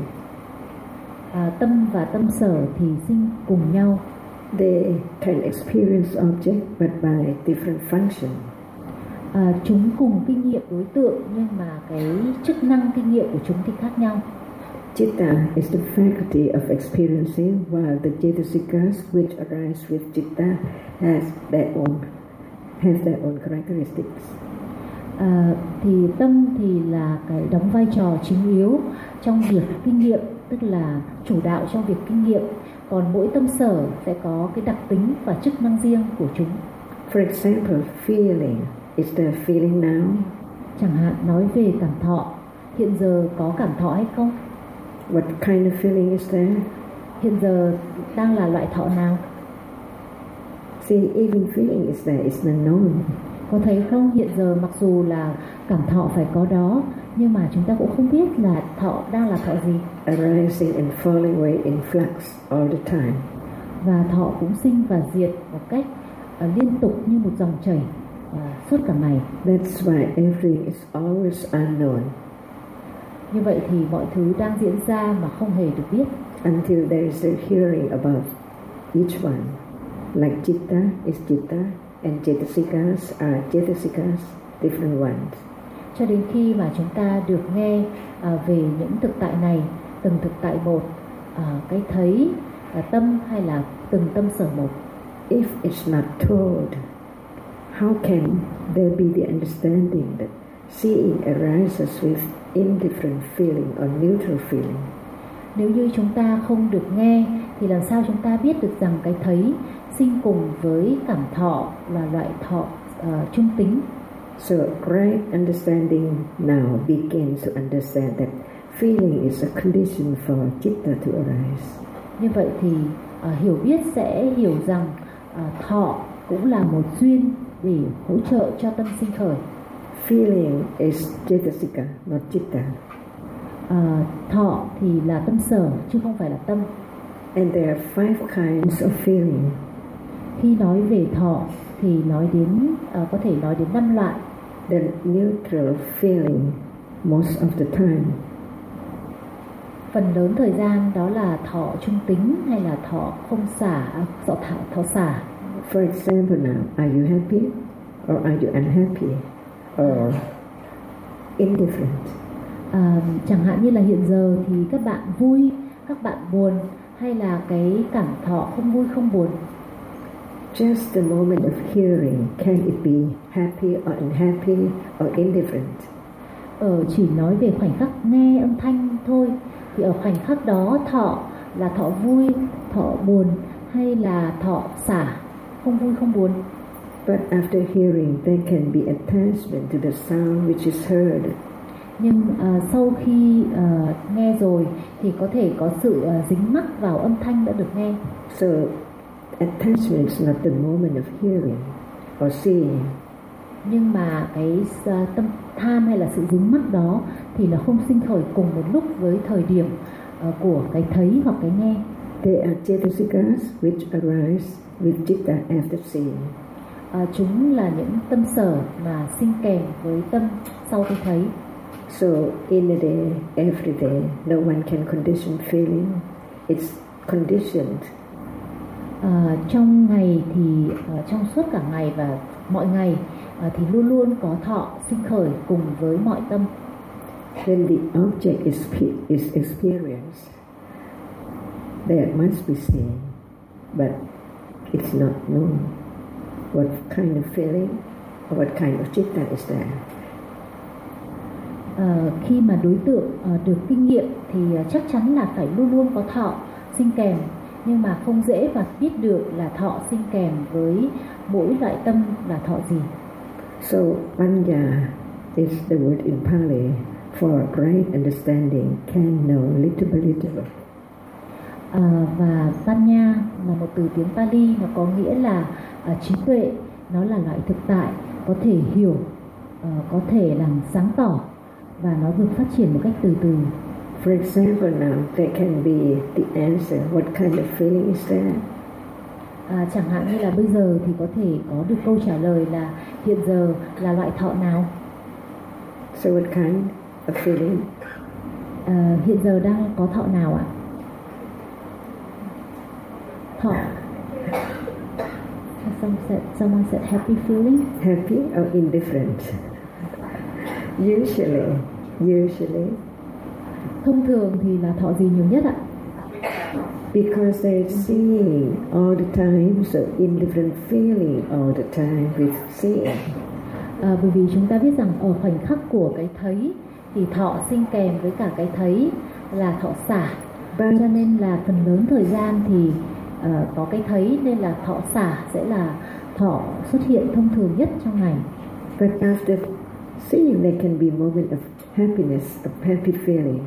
Tâm và tâm sở thì sinh cùng nhau. They can experience object but by different function. Chúng cùng kinh nghiệm đối tượng, nhưng mà cái chức năng kinh nghiệm của chúng thì khác nhau. Citta is the faculty of experiencing, while the cetasikas which arise with citta have their own characteristics. Thì tâm thì là cái đóng vai trò chính yếu trong việc kinh nghiệm, tức là chủ đạo trong việc kinh nghiệm. Còn mỗi tâm sở sẽ có cái đặc tính và chức năng riêng của chúng. For example, feeling. Is there feeling now? Chẳng hạn nói về cảm thọ, hiện giờ có cảm thọ hay không? What kind of feeling is there? Hiện giờ đang là loại thọ nào? See, even feeling is there, it's not known. Có thấy không, hiện giờ mặc dù là cảm thọ phải có đó, nhưng mà chúng ta cũng không biết là thọ đang là thọ gì. Arising and falling away in flux all the time. Và thọ cũng sinh và diệt một cách liên tục như một dòng chảy suốt cả ngày. That's why everything is always unknown. Như vậy thì mọi thứ đang diễn ra mà không hề được biết. Until there is a hearing about each one. Like citta is citta and cetasikas are cetasikas, different ones. Cho đến khi mà chúng ta được nghe về những thực tại này, từng thực tại một, cái thấy, tâm hay là từng tâm sở một. If it's not told, how can there be the understanding that seeing arises with indifferent feeling or neutral feeling? Nếu như chúng ta không được nghe thì làm sao chúng ta biết được rằng cái thấy sinh cùng với cảm thọ là loại thọ trung tính? So right understanding now begins to understand that feeling is a condition for citta to arise. Như vậy thì hiểu biết sẽ hiểu rằng thọ cũng là một duyên để hỗ trợ cho tâm sinh khởi. Feeling is cetasika, not citta. Thọ thì là tâm sở chứ không phải là tâm. And there are 5 kinds of feeling. Khi nói về thọ thì nói đến có thể nói đến 5 loại. The neutral feeling most of the time. Phần lớn thời gian đó là thọ trung tính hay là thọ không xả, thọ xả. For example now, are you happy or are you unhappy or indifferent? Chẳng hạn như là hiện giờ thì các bạn vui, các bạn buồn, hay là cái cảm thọ không vui không buồn. Just the moment of hearing, can it be happy or unhappy or indifferent? Chỉ nói về khoảnh khắc nghe âm thanh thôi, thì ở khoảnh khắc đó thọ là thọ vui, thọ buồn hay là thọ xả, không vui không buồn. But after hearing, there can be attachment to the sound which is heard. Nhưng sau khi nghe rồi thì có thể có sự dính mắc vào âm thanh đã được nghe. So attachment is not the moment of hearing or seeing. Nhưng mà cái tâm tham hay là sự dính mắc đó thì nó không sinh khởi cùng một lúc với thời điểm của cái thấy hoặc cái nghe. They are cetasikas which arise with citta after seeing. Chúng là những tâm sở mà sinh kèm với tâm sau khi thấy. So in a day, every day, no one can condition feeling. It's conditioned. Trong ngày thì trong suốt cả ngày và mọi ngày thì luôn luôn có thọ sinh khởi cùng với mọi tâm. When the object is experienced, there must be seeing, but it's not known what kind of feeling or what kind of citta is there. Khi mà đối tượng được kinh nghiệm thì chắc chắn là phải luôn luôn có thọ sinh kèm, nhưng mà không dễ mà biết được là thọ sinh kèm với mỗi loại tâm là thọ gì. So Panya is the word in Pali for right understanding, can know little by little. Và Panya là một từ tiếng Pali, nó có nghĩa là trí tuệ, nó là loại thực tại, có thể hiểu, có thể làm sáng tỏ và nó được phát triển một cách từ từ. For example, now there can be the answer. What kind of feeling is that? Chẳng hạn như là bây giờ thì có thể có được câu trả lời là hiện giờ là loại thọ nào. So what kind of feeling? Hiện giờ đang có thọ nào ạ? Thọ. Someone said happy feeling. Happy or indifferent? Usually. Thông thường thì là thọ gì nhiều nhất ạ? Because they're seeing all the time, so indifferent feeling all the time with seeing. Bởi vì chúng ta biết rằng ở khoảnh khắc của cái thấy thì thọ sinh kèm với cả cái thấy là thọ xả. Cho nên là phần lớn thời gian thì có cái thấy nên là thọ xả sẽ là thọ xuất hiện thông thường nhất trong ngày. But after seeing, there can be moment of happiness, of happy feeling.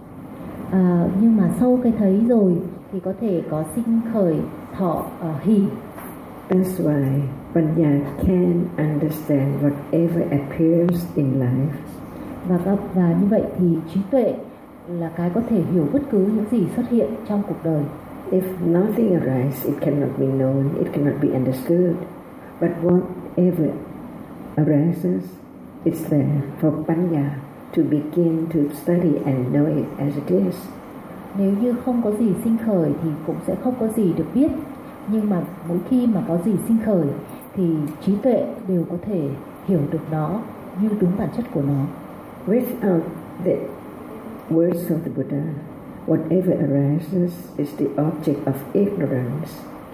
Nhưng mà sau cái thấy rồi thì có thể có sinh khởi thọ hỷ. That's why Panya can understand whatever appears in life. Và như vậy thì trí tuệ là cái có thể hiểu bất cứ những gì xuất hiện trong cuộc đời. If nothing arises, it cannot be known, it cannot be understood. But whatever arises, it's there for Panya to begin to study and know it as it is. Nếu như không có gì sinh khởi thì cũng sẽ không có gì được biết. Nhưng mà mỗi khi mà có gì sinh khởi thì trí tuệ đều có thể hiểu được nó như đúng bản chất của nó. Without the words of the Buddha, whatever arises is the object of ignorance.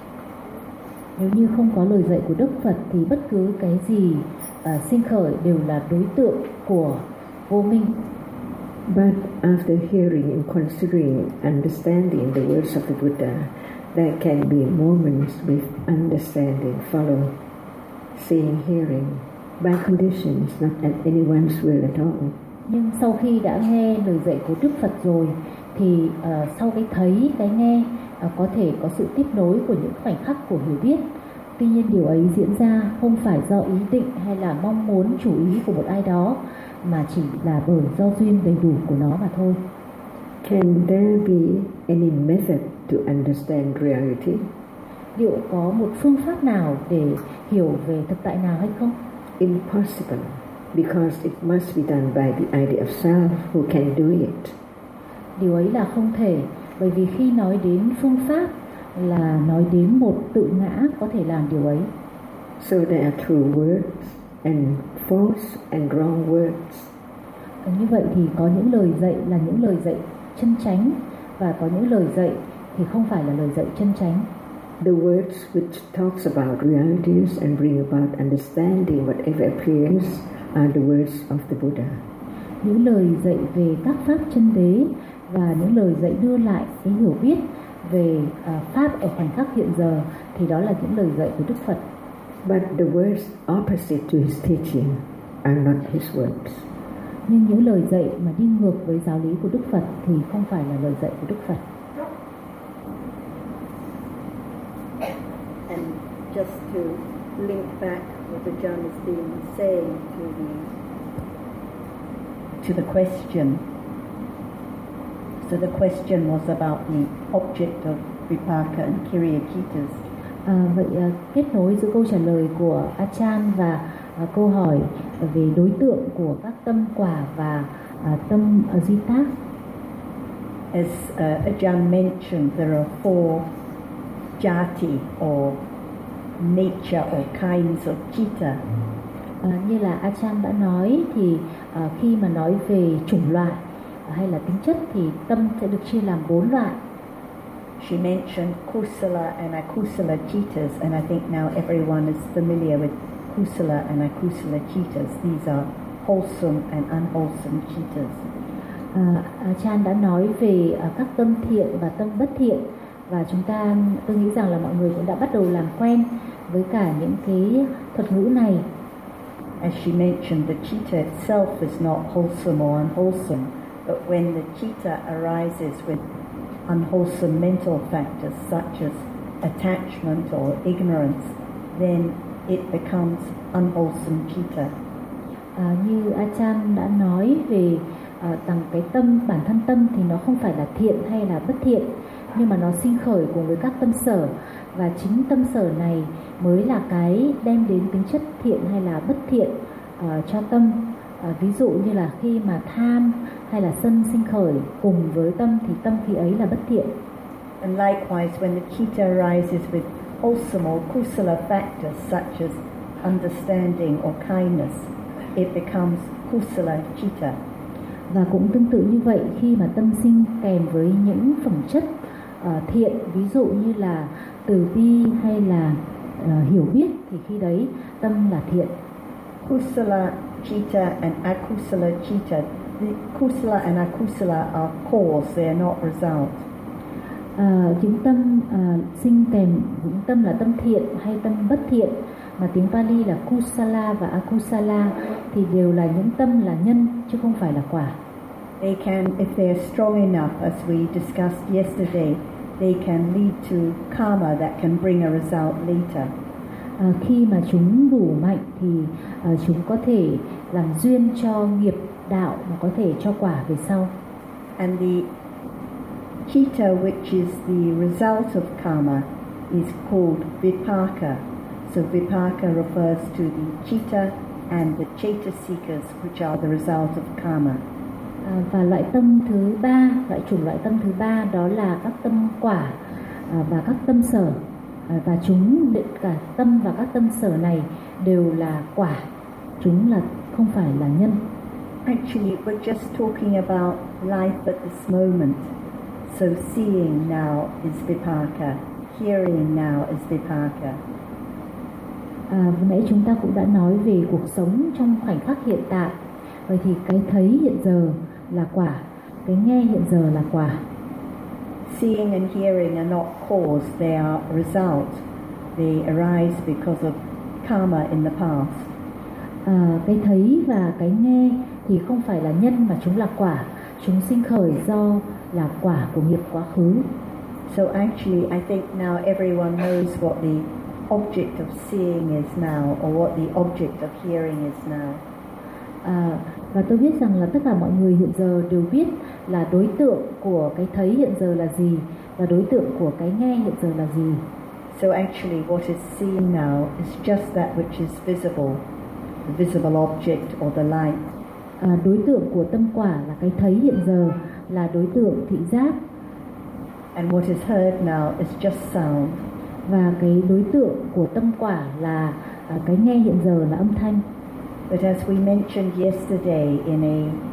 Nếu như không có lời dạy của Đức Phật thì bất cứ cái gì sinh khởi đều là đối tượng của vô minh. But after hearing and considering, understanding the words of the Buddha, there can be moments with understanding follow, seeing, hearing, by conditions, not at anyone's will at all. Nhưng sau khi đã nghe lời dạy của Đức Phật rồi thì sau cái thấy, cái nghe có thể có sự tiếp nối của những khoảnh khắc của hiểu biết. Tuy nhiên điều ấy diễn ra không phải do ý định hay là mong muốn chủ ý của một ai đó, mà chỉ là bởi do duyên đầy đủ của nó mà thôi. Can there be any method to understand reality? Liệu có một phương pháp nào để hiểu về thực tại nào hay không? Impossible, because it must be done by the idea of self who can do it. Điều ấy là không thể, bởi vì khi nói đến phương pháp là nói đến một tự ngã có thể làm điều ấy. So there are true words and false and wrong words. Như vậy thì có những lời dạy là những lời dạy chân chánh, và có những lời dạy thì không phải là lời dạy chân chánh. The words which talks about realities and bring about understanding whatever appears are the words of the Buddha. Những lời dạy về các pháp chân đế và những lời dạy đưa lại cái hiểu biết về pháp ở khoảnh khắc hiện giờ thì đó là những lời dạy của Đức Phật. But the words opposite to his teaching are not his words. Nhưng những lời dạy mà đi ngược với giáo lý của Đức Phật thì không phải là lời dạy của Đức Phật. And just to link back what Ajahn has been saying to the question. So the question was about the object of Vipaka and Kiriyakitas. Vậy kết nối giữa câu trả lời của Achan và câu hỏi về đối tượng của các tâm quả và tâm di tác. As Ajahn mentioned, there are 4 jati or nature or kinds of citta. Như là Achan đã nói thì khi mà nói về chủng loại hay là tính chất thì tâm sẽ được chia làm 4 loại. She mentioned kusala and akusala cittas, and I think now everyone is familiar with kusala and akusala cittas. These are wholesome and unwholesome cittas. Achan đã nói về các tâm thiện và tâm bất thiện, và tôi nghĩ rằng là mọi người cũng đã bắt đầu làm quen với cả những cái thuật ngữ này. As she mentioned, the chitta itself is not wholesome or unwholesome, but when the chitta arises with unwholesome mental factors such as attachment or ignorance, then it becomes unwholesome chitta. Như Achan đã nói về rằng cái bản thân tâm thì nó không phải là thiện hay là bất thiện, nhưng mà nó sinh khởi cùng với các tâm sở, và chính tâm sở này mới là cái đem đến tính chất thiện hay là bất thiện cho tâm. Ví dụ như là khi mà tham hay là sân sinh khởi cùng với tâm thì tâm khi ấy là bất thiện. And likewise, when the chitta arises with wholesome or kusala factors such as understanding or kindness, it becomes kusala chitta. Và cũng tương tự như vậy, khi mà tâm sinh kèm với những phẩm chất thiện, ví dụ như là từ bi hay là hiểu biết, thì khi đấy tâm là thiện. Kusala chitta and akusala chitta. The kusala and akusala are cause, they are not result. Những tâm sinh kèm, những tâm là tâm thiện hay tâm bất thiện, mà tiếng Pali là kusala và akusala, thì đều là những tâm là nhân chứ không phải là quả. They can, if they are strong enough, as we discussed yesterday, they can lead to karma that can bring a result later. Khi mà chúng đủ mạnh thì chúng có thể làm duyên cho nghiệp đạo mà có thể cho quả về sau. And the chitta, which is the result of karma, is called vipaka. So vipaka refers to the chitta and the chaitasikas, which are the result of karma. Và loại tâm thứ ba, chủng loại tâm thứ ba đó là các tâm quả và các tâm sở, và chúng cả tâm và các tâm sở này đều là quả, chúng là không phải là nhân. Actually, we're just talking about life at this moment. So seeing now is vipaka, hearing now is vipaka. Vừa nãy chúng ta cũng đã nói về cuộc sống trong khoảnh khắc hiện tại. Vậy thì cái thấy hiện giờ là quả, cái nghe hiện giờ là quả. Seeing and hearing are not cause, they are result. They arise because of karma in the past. Cái thấy và cái nghe thì không phải là nhân mà chúng là quả, chúng sinh khởi do là quả của nghiệp quá khứ. So actually, I think now everyone knows what the object of seeing is now, or what the object of hearing is now. Và tôi biết rằng là tất cả mọi người hiện giờ đều biết là đối tượng của cái thấy hiện giờ là gì và đối tượng của cái nghe hiện giờ là gì. So actually what is seen now is just that which is visible, the visible object or the light. Đối tượng của tâm quả là cái thấy hiện giờ, là đối tượng thị giác. And what is heard now is just sound. Và cái đối tượng của tâm quả là cái nghe hiện giờ là âm thanh. But as we mentioned yesterday, in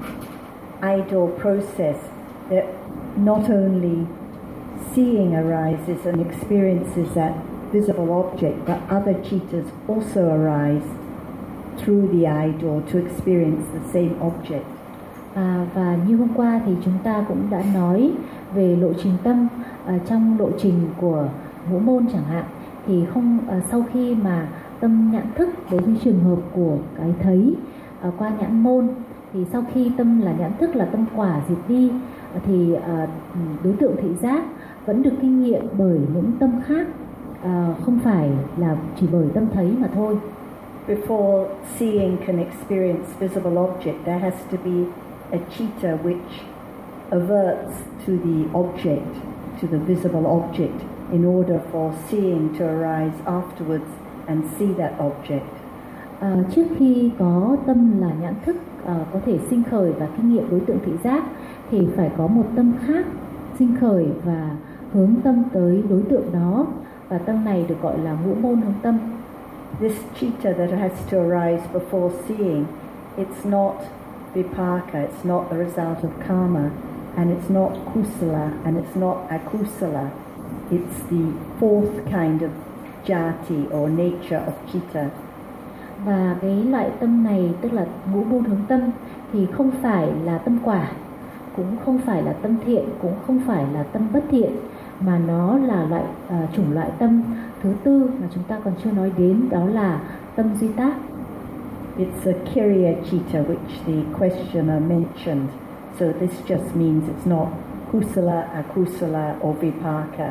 a idle process, that not only seeing arises and experiences that visible object, but other chittas also arise through the idle to experience the same object. Và như hôm qua thì chúng ta cũng đã nói về lộ trình tâm. Trong lộ trình của ngũ môn chẳng hạn, thì sau khi mà tâm nhãn thức đối với trường hợp của cái thấy qua nhãn môn, thì sau khi tâm là nhãn thức là tâm quả diệt đi, thì đối tượng thị giác vẫn được kinh nghiệm bởi những tâm khác, không phải là chỉ bởi tâm thấy mà thôi. Before seeing can experience visible object, there has to be a chitta which averts to the object, to the visible object, in order for seeing to arise afterwards and see that object. Trước khi có tâm là nhãn thức có thể sinh khởi và kinh nghiệm đối tượng thị giác, thì phải có một tâm khác sinh khởi và hướng tâm tới đối tượng đó, và tâm này được gọi là ngũ môn hướng tâm. This chitta that has to arise before seeing, it's not vipaka, it's not the result of karma, and it's not kusala, and it's not akusala. It's the fourth kind of jati or nature of chitta. Và cái loại tâm này, tức là ngũ môn hướng tâm, thì không phải là tâm quả, cũng không phải là tâm thiện, cũng không phải là tâm bất thiện, mà nó là chủng loại tâm thứ tư mà chúng ta còn chưa nói đến, đó là tâm duy tác. It's a Kiriya Chitta which the questioner mentioned. So this just means it's not kusala, akusala or vipaka.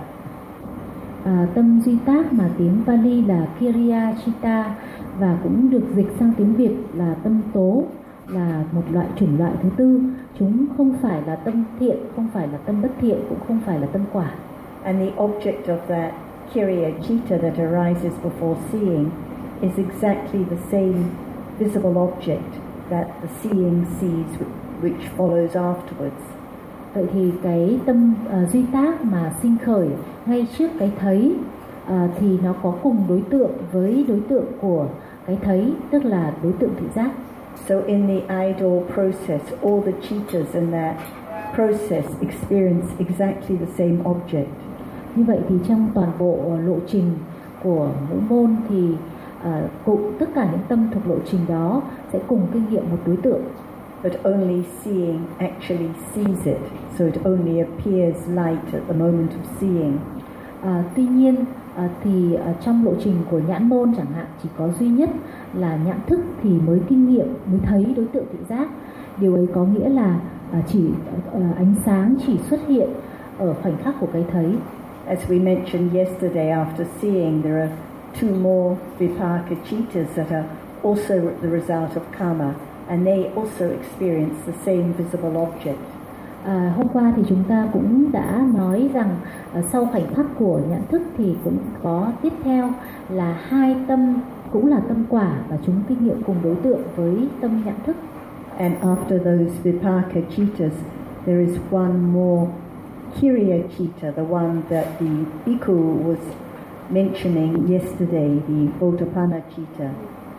Tâm duy tác mà tiếng Pali là Kiriya Chitta và cũng được dịch sang tiếng Việt là tâm tố, là một loại chủng loại thứ tư. Chúng không phải là tâm thiện, không phải là tâm bất thiện, cũng không phải là tâm quả. And the object of that Kiriya Chitta that arises before seeing is exactly the same visible object that the seeing sees, which follows afterwards. Vậy thì cái tâm duy tác mà sinh khởi ngay trước cái thấy thì nó có cùng đối tượng với đối tượng của cái thấy, tức là đối tượng thị giác. So in the idol process, all the chittas in that process experience exactly the same object. Như vậy thì trong toàn bộ lộ trình của ngũ môn thì tất cả những tâm thuộc lộ trình đó sẽ cùng kinh nghiệm một đối tượng. But only seeing actually sees it, so it only appears light at the moment of seeing. Tuy nhiên thì trong lộ trình của nhãn môn chẳng hạn, chỉ có duy nhất là nhãn thức thì mới kinh nghiệm, mới thấy đối tượng thị giác. Điều ấy có nghĩa là chỉ ánh sáng chỉ xuất hiện ở khoảnh khắc của cái thấy. As we mentioned yesterday, after seeing, there are two more vipaka chittas that are also the result of karma, and they also experience the same visible object. Hôm qua thì chúng ta cũng đã nói rằng sau khoảnh khắc của nhãn thức thì cũng có tiếp theo là hai tâm cũng là tâm quả và chúng kinh nghiệm cùng đối tượng với tâm nhãn thức. And after those vipaka chittas, there is one more Kiriya Chitta, the one that the bhikkhu was mentioning yesterday, the Votapana Chitta.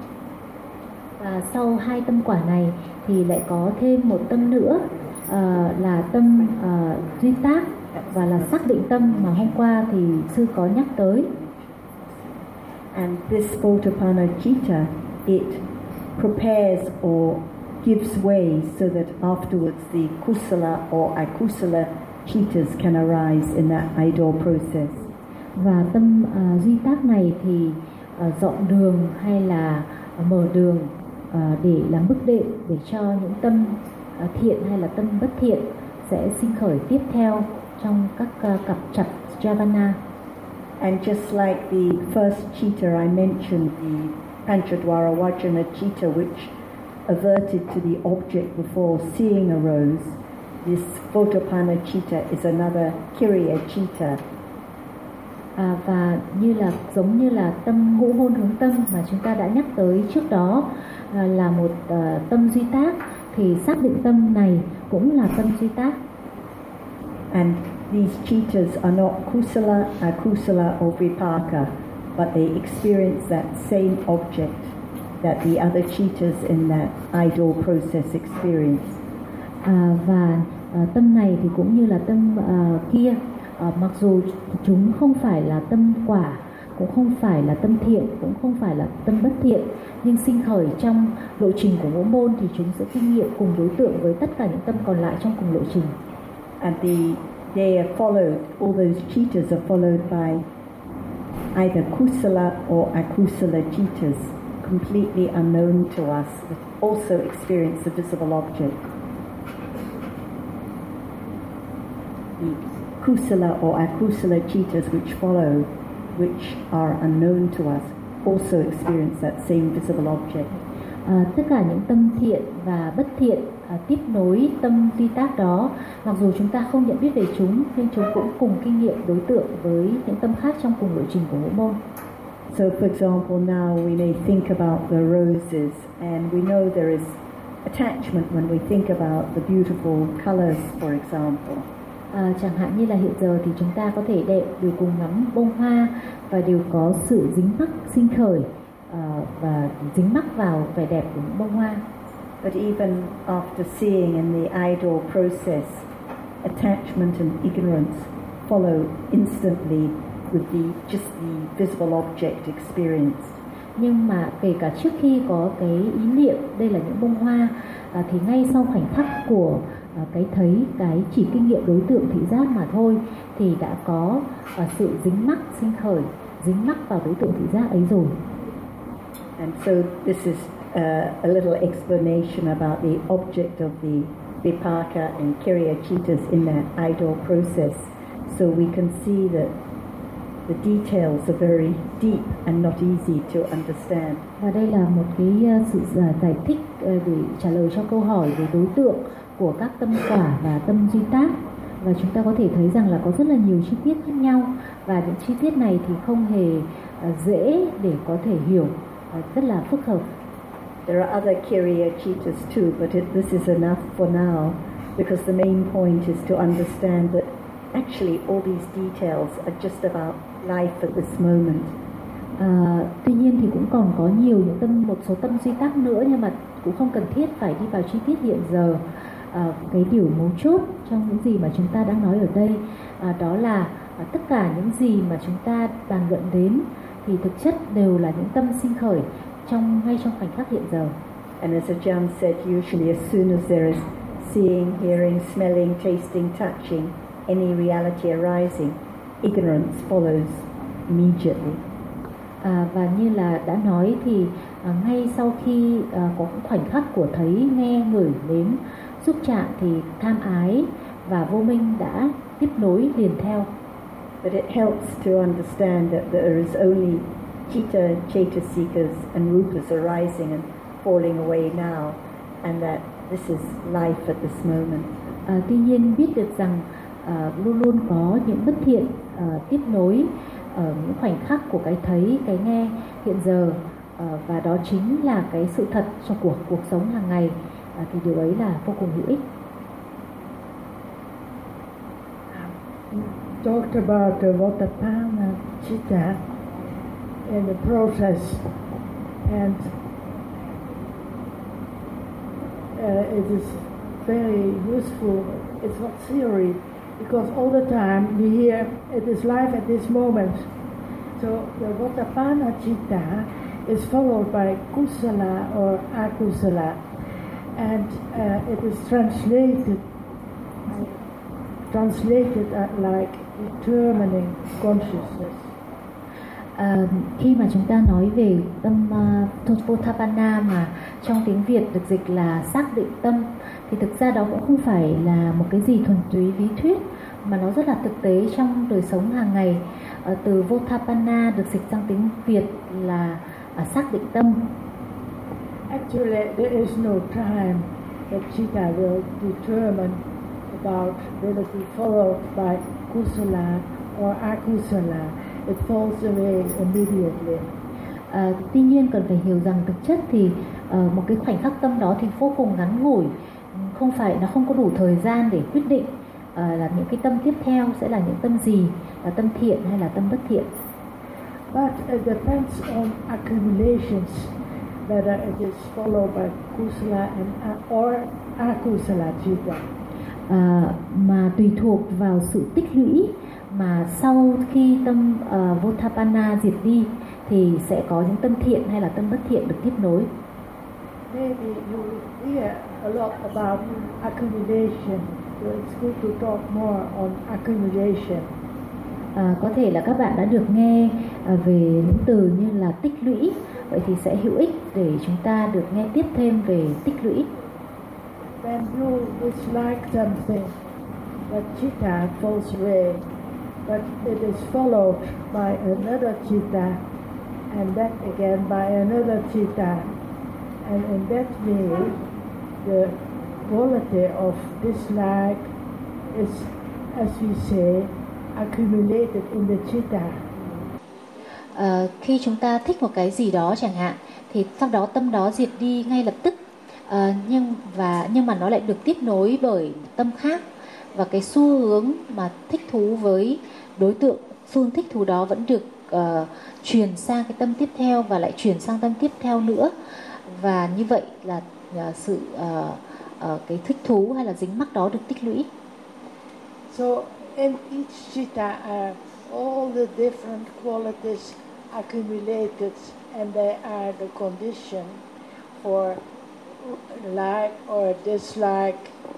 Và sau hai tâm quả này thì lại có thêm một tâm nữa là tâm duy tác và là xác định tâm mà hôm qua thì sư có nhắc tới. And this Votapana Chitta, it prepares or gives way so that afterwards the kusala or akusala chittas can arise in that idol process. Và tâm duy tác này thì dọn đường hay là mở đường để làm bước đệm để cho những tâm thiện hay là tâm bất thiện sẽ sinh khởi tiếp theo trong các cặp chặt Javana. And just like the first chitta I mentioned, the Panchadwara Vajana chitta, which averted to the object before seeing arose, this Votapana chitta is another Kiriya chitta. Và giống như là tâm ngũ môn hướng tâm mà chúng ta đã nhắc tới trước đó là một tâm duy tác, thì xác định tâm này cũng là tâm duy tác. And these chittas are not kusala, akusala or vipaka, but they experience that same object that the other chittas in that idol process experience. Và tâm này thì cũng như là tâm kia, mặc dù chúng không phải là tâm quả, cũng không phải là tâm thiện, cũng không phải là tâm bất thiện, nhưng sinh khởi trong lộ trình của ngũ môn thì chúng sẽ kinh nghiệm cùng đối tượng với tất cả những tâm còn lại trong cùng lộ trình. And they are followed, all those chittas are followed by either kusala or akusala chittas, completely unknown to us, that also experience the visible object. The kusala or akusala chittas which follow, which are unknown to us, also experience that same visible object. Tất cả những tâm thiện và bất thiện tiếp nối tâm duy tác đó, mặc dù chúng ta không nhận biết về chúng, nhưng chúng cũng cùng kinh nghiệm đối tượng với những tâm khác trong cùng lộ trình của ngũ môn. So, for example, now we may think about the roses, and we know there is attachment when we think about the beautiful colors, for example. Chẳng hạn như là hiện giờ thì chúng ta có thể đều cùng ngắm bông hoa và đều có sự dính mắc sinh khởi và dính mắc vào vẻ đẹp của những bông hoa. But even after seeing in the idol process, attachment and ignorance follow instantly with just the visible object experience. Nhưng mà kể cả trước khi có cái ý niệm đây là những bông hoa thì ngay sau khoảnh khắc của cái thấy, cái chỉ kinh nghiệm đối tượng thị giác mà thôi, thì đã có sự dính mắc sinh khởi, dính mắc vào đối tượng thị giác ấy rồi. And so this is a little explanation about the object of the Vipaka and Kiriya Chittas in that idle process. So we can see that the details are very deep and not easy to understand. Và đây là một cái sự giải thích để trả lời cho câu hỏi về đối tượng của các tâm quả và tâm duy tác. Và chúng ta có thể thấy rằng là có rất là nhiều chi tiết khác nhau, và những chi tiết này thì không hề dễ để có thể hiểu, rất là phức hợp. There are other Kiriya Chittas too, but this is enough for now, because the main point is to understand that actually all these details are just about life at this moment. Tuy nhiên thì cũng còn có nhiều một số tâm duy tác nữa, nhưng mà cũng không cần thiết phải đi vào chi tiết hiện giờ. Cái điều mấu chốt trong những gì mà chúng ta đang nói ở đây, đó là tất cả những gì mà chúng ta bàn luận đến thì thực chất đều là những tâm sinh khởi ngay trong khoảnh khắc hiện giờ. And as Ajahn said, usually as soon as there is seeing, hearing, smelling, tasting, touching, any reality arising, ignorance follows immediately. Và như là đã nói thì ngay sau khi có khoảnh khắc của thấy, nghe, ngửi, nếm, xúc chạm thì tham ái và vô minh đã tiếp nối liền theo. But it helps to understand that there is only Chitta, Chaitasikas and Rupas arising and falling away now, and that this is life at this moment. Tuy nhiên biết được rằng luôn luôn có những bất thiện tiếp nối ở những khoảnh khắc của cái thấy, cái nghe hiện giờ, và đó chính là cái sự thật cho cuộc sống hàng ngày, thì điều ấy là vô cùng hữu ích. Talked about the Votapana Chitta in the process, and it is very useful. It's not theory, because all the time we hear it is life at this moment. So the Votapana Chitta is followed by Kusala or Akusala, and it is translated like determining consciousness. Khi mà chúng ta nói về tâm Votapana mà trong tiếng Việt được dịch là xác định tâm, thì thực ra đó cũng không phải là một cái gì thuần túy lý thuyết, mà nó rất là thực tế trong đời sống hàng ngày. Từ Votapana được dịch sang tiếng Việt là xác định tâm. Actually, there is no time that Chitta will determine about whether to be followed by Kusala or Akusala. It falls away immediately. Tuy nhiên cần phải hiểu rằng thực chất thì một cái khoảnh khắc tâm đó thì vô cùng ngắn ngủi, nó không có đủ thời gian để quyết định là những cái tâm tiếp theo sẽ là những tâm gì, là tâm thiện hay là tâm bất thiện. But it depends on accumulations, whether it is followed by Kusala or Akusala Chitta. Mà tùy thuộc vào sự tích lũy mà sau khi tâm Votapana diệt đi thì sẽ có những tâm thiện hay là tâm bất thiện được tiếp nối. Maybe you hear a lot about accumulation, so it's good to talk more on accumulation. Có thể là các bạn đã được nghe về những từ như là tích lũy, vậy thì sẽ hữu ích để chúng ta được nghe tiếp thêm về tích lũy. When you dislike something, the chitta falls away, but it is followed by another chitta, and that again by another chitta, and in that way, the quality of dislike is, as we say, accumulated in the chitta. Khi chúng ta thích một cái gì đó chẳng hạn, thì sau đó tâm đó diệt đi ngay lập tức, nhưng mà nó lại được tiếp nối bởi tâm khác, và cái xu hướng mà thích thú với đối tượng, xu hướng thích thú đó vẫn được truyền sang cái tâm tiếp theo và lại chuyển sang tâm tiếp theo nữa, và như vậy là sự cái thích thú hay là dính mắc đó được tích lũy. So in each chitta are all the different qualities accumulated, and they are the condition for like or dislike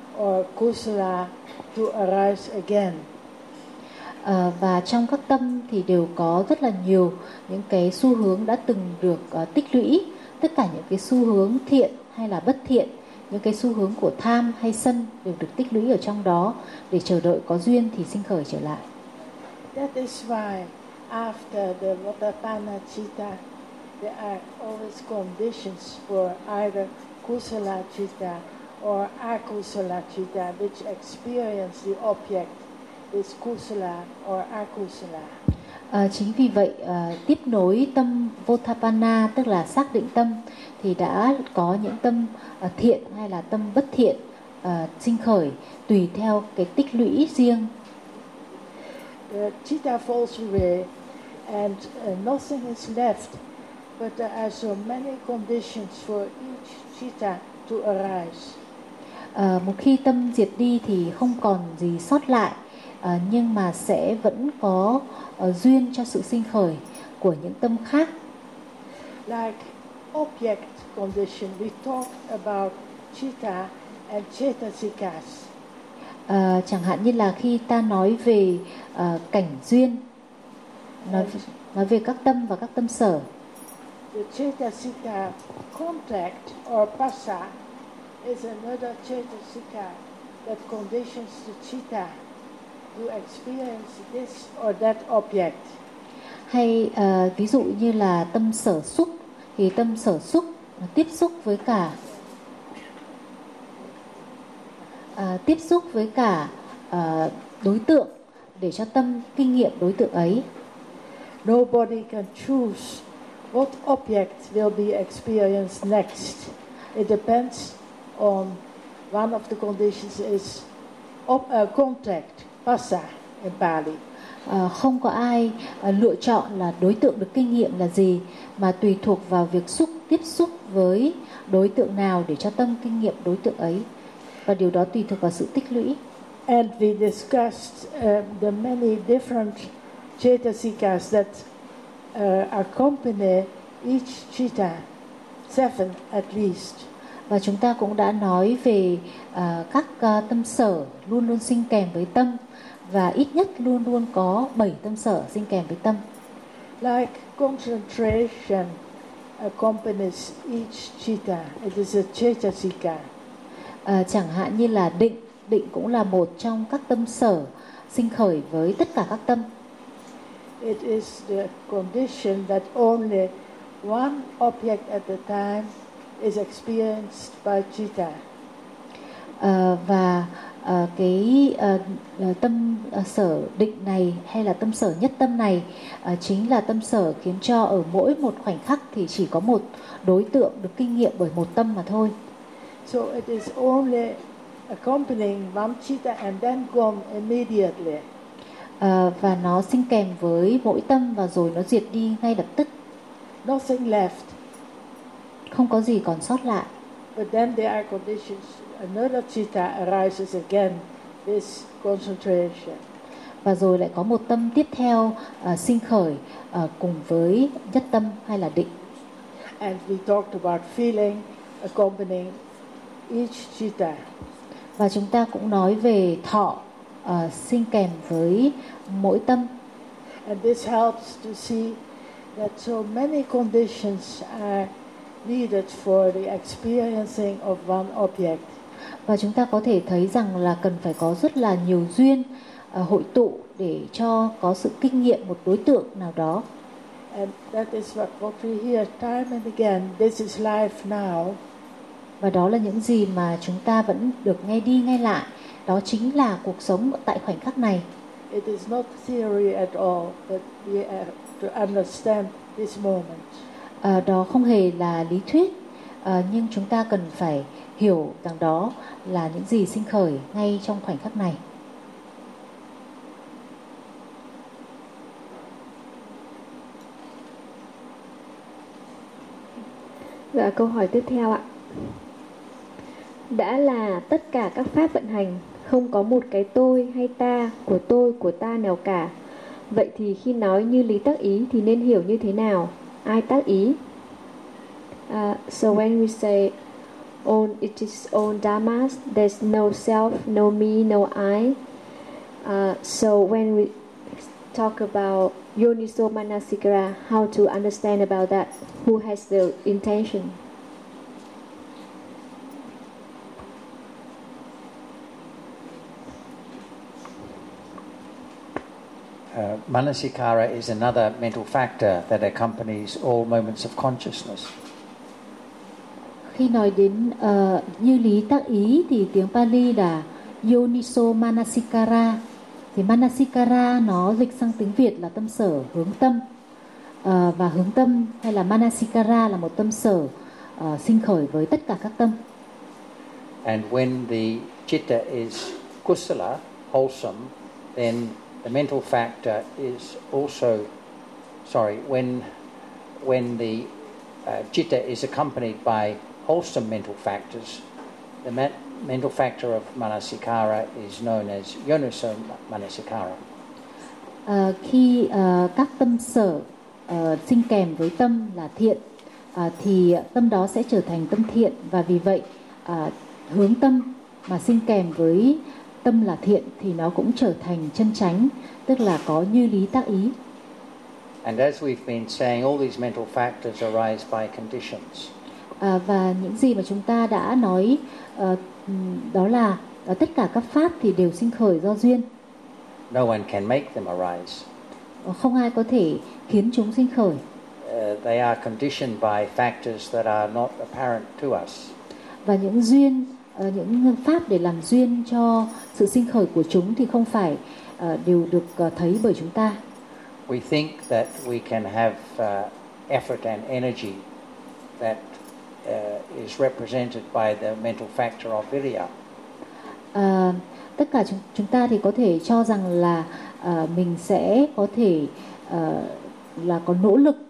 or kusala to arise again. Và trong các tâm thì đều có rất là nhiều những cái xu hướng đã từng được tích lũy, tất cả những cái xu hướng thiện hay là bất thiện, những cái xu hướng của tham hay sân đều được tích lũy ở trong đó để chờ đợi có duyên thì sinh khởi trở lại. That is why after the Vatapana Chitta, there are always conditions for either kusala chitta or akusala chitta, which experience the object is kusala or akusala. Chính vì vậy tiếp nối tâm Votapana, tức là xác định tâm, thì đã có những tâm thiện hay là tâm bất thiện sinh khởi tùy theo cái tích lũy riêng. The chitta falls away and nothing is left, but there are so many conditions for each chitta to arise. Một khi tâm diệt đi thì không còn gì sót lại, nhưng mà sẽ vẫn có duyên cho sự sinh khởi của những tâm khác. Like object condition, we talk about chitta and cetasikas. Chẳng hạn như là khi ta nói về cảnh duyên, nói về các tâm và các tâm sở. The cetasika contact or passa is another cetasika that conditions the chitta to experience this or that object. Hay ví dụ như là tâm sở xúc, thì tâm sở xúc tiếp xúc với cả đối tượng để cho tâm kinh nghiệm đối tượng ấy. Nobody can choose what object will be experienced next. It depends on one of the conditions is contact, passa in Pali. Không có ai lựa chọn là đối tượng được kinh nghiệm là gì, mà tùy thuộc vào việc tiếp xúc với đối tượng nào để cho tâm kinh nghiệm đối tượng ấy, và điều đó tùy thuộc vào sự tích lũy. And we discussed the many different cetasikas that accompany each chitta, 7 at least. Và chúng ta cũng đã nói về các tâm sở luôn luôn sinh kèm với tâm, và ít nhất luôn luôn có 7 tâm sở sinh kèm với tâm. Like concentration accompanies each chitta. It is a cetasika. Chẳng hạn như là định cũng là một trong các tâm sở sinh khởi với tất cả các tâm. It is the condition that only one object at a time is experienced by chitta. Và cái tâm sở định này hay là tâm sở nhất tâm này chính là tâm sở khiến cho ở mỗi một khoảnh khắc thì chỉ có một đối tượng được kinh nghiệm bởi một tâm mà thôi. So it is only accompanying one chitta and then gone immediately. Và nó sinh kèm với mỗi tâm và rồi nó diệt đi ngay lập tức. Nothing left. Không có gì còn sót lại. But then there are conditions. Another chitta arises again, this concentration. Và rồi lại có một tâm tiếp theo sinh khởi cùng với nhất tâm hay là định. And we talked about feeling accompanying each chitta. Và chúng ta cũng nói về thọ sinh kèm với mỗi tâm. And this helps to see that so many conditions are needed for the experiencing of one object. Và chúng ta có thể thấy rằng là cần phải có rất là nhiều duyên hội tụ để cho có sự kinh nghiệm một đối tượng nào đó. And that is what we hear time and again. This is life now. Và đó là những gì mà chúng ta vẫn được nghe đi nghe lại. Đó chính là cuộc sống tại khoảnh khắc này. It is not theory at all, but we have to understand this moment. Đó không hề là lý thuyết, nhưng chúng ta cần phải hiểu rằng đó là những gì sinh khởi ngay trong khoảnh khắc này. Dạ, câu hỏi tiếp theo ạ. Đã là tất cả các pháp vận hành, không có một cái tôi hay ta, của ta nào cả. Vậy thì khi nói như lý tác ý thì nên hiểu như thế nào? Ai tác ý? So when we say own its own dharmas. There's no self, no me, no I. So when we talk about Yoniso Manasikara, how to understand about that? Who has the intention? Manasikara is another mental factor that accompanies all moments of consciousness. Khi nói đến như lý tác ý thì tiếng Pali là Yoniso Manasikara. Thì Manasikara nó dịch sang tiếng Việt là tâm sở, hướng tâm. Và hướng tâm hay là Manasikara là một tâm sở sinh khởi với tất cả các tâm. And when the chitta is kusala, wholesome, then the mental factor is also, when the chitta is accompanied by wholesome mental factors, the mental factor of Manasikara is known as Yoniso Manasikara. Khi các tâm sở sinh kèm với tâm là thiện, thì tâm đó sẽ trở thành tâm thiện, và vì vậy hướng tâm mà sinh kèm với tâm là thiện thì nó cũng trở thành chân chánh, tức là có như lý tác ý. And as we've been saying, all these mental factors arise by conditions. Và những gì mà chúng ta đã nói đó là tất cả các pháp thì đều sinh khởi do duyên. No one can make them arise. Không ai có thể khiến chúng sinh khởi. They are conditioned by factors that are not apparent to us. Và những duyên, những pháp để làm duyên cho sự sinh khởi của chúng thì không phải đều được thấy bởi chúng ta. We think that we can have effort and energy that is represented by the mental factor of virya. Tất cả chúng ta thì có thể cho rằng là mình sẽ có thể là có nỗ lực,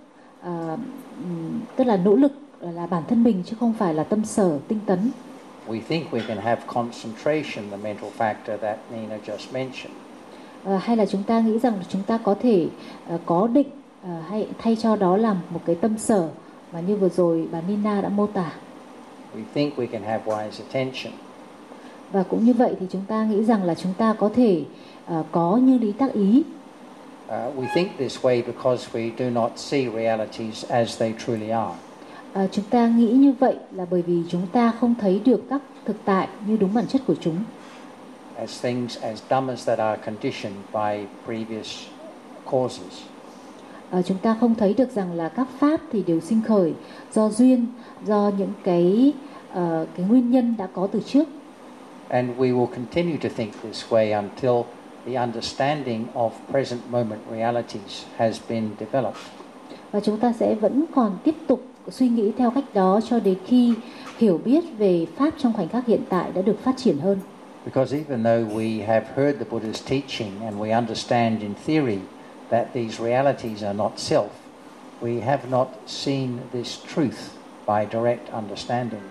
tức là nỗ lực là bản thân mình chứ không phải là tâm sở tinh tấn. We think we can have concentration, the mental factor that Nina just mentioned. Hay là chúng ta nghĩ rằng chúng ta có thể có định, hay thay cho đó là một cái tâm sở mà như vừa rồi bà Nina đã mô tả. We think we can have wise attention. Và cũng như vậy thì chúng ta nghĩ rằng là chúng ta có thể có như lý tác ý. We think this way because we do not see realities as they truly are. Chúng ta nghĩ như vậy là bởi vì chúng ta không thấy được các thực tại như đúng bản chất của chúng. As things, as dhammas that are conditioned by previous causes. Chúng ta không thấy được rằng là các pháp thì đều sinh khởi do duyên, do những cái nguyên nhân đã có từ trước. And we will continue to think this way until the understanding of present moment realities has been developed. Và chúng ta sẽ vẫn còn tiếp tục suy nghĩ theo cách đó cho đến khi hiểu biết về pháp trong khoảnh khắc hiện tại đã được phát triển hơn. Because even though we have heard the Buddha's teaching and we understand in theory that these realities are not self, we have not seen this truth by direct understanding.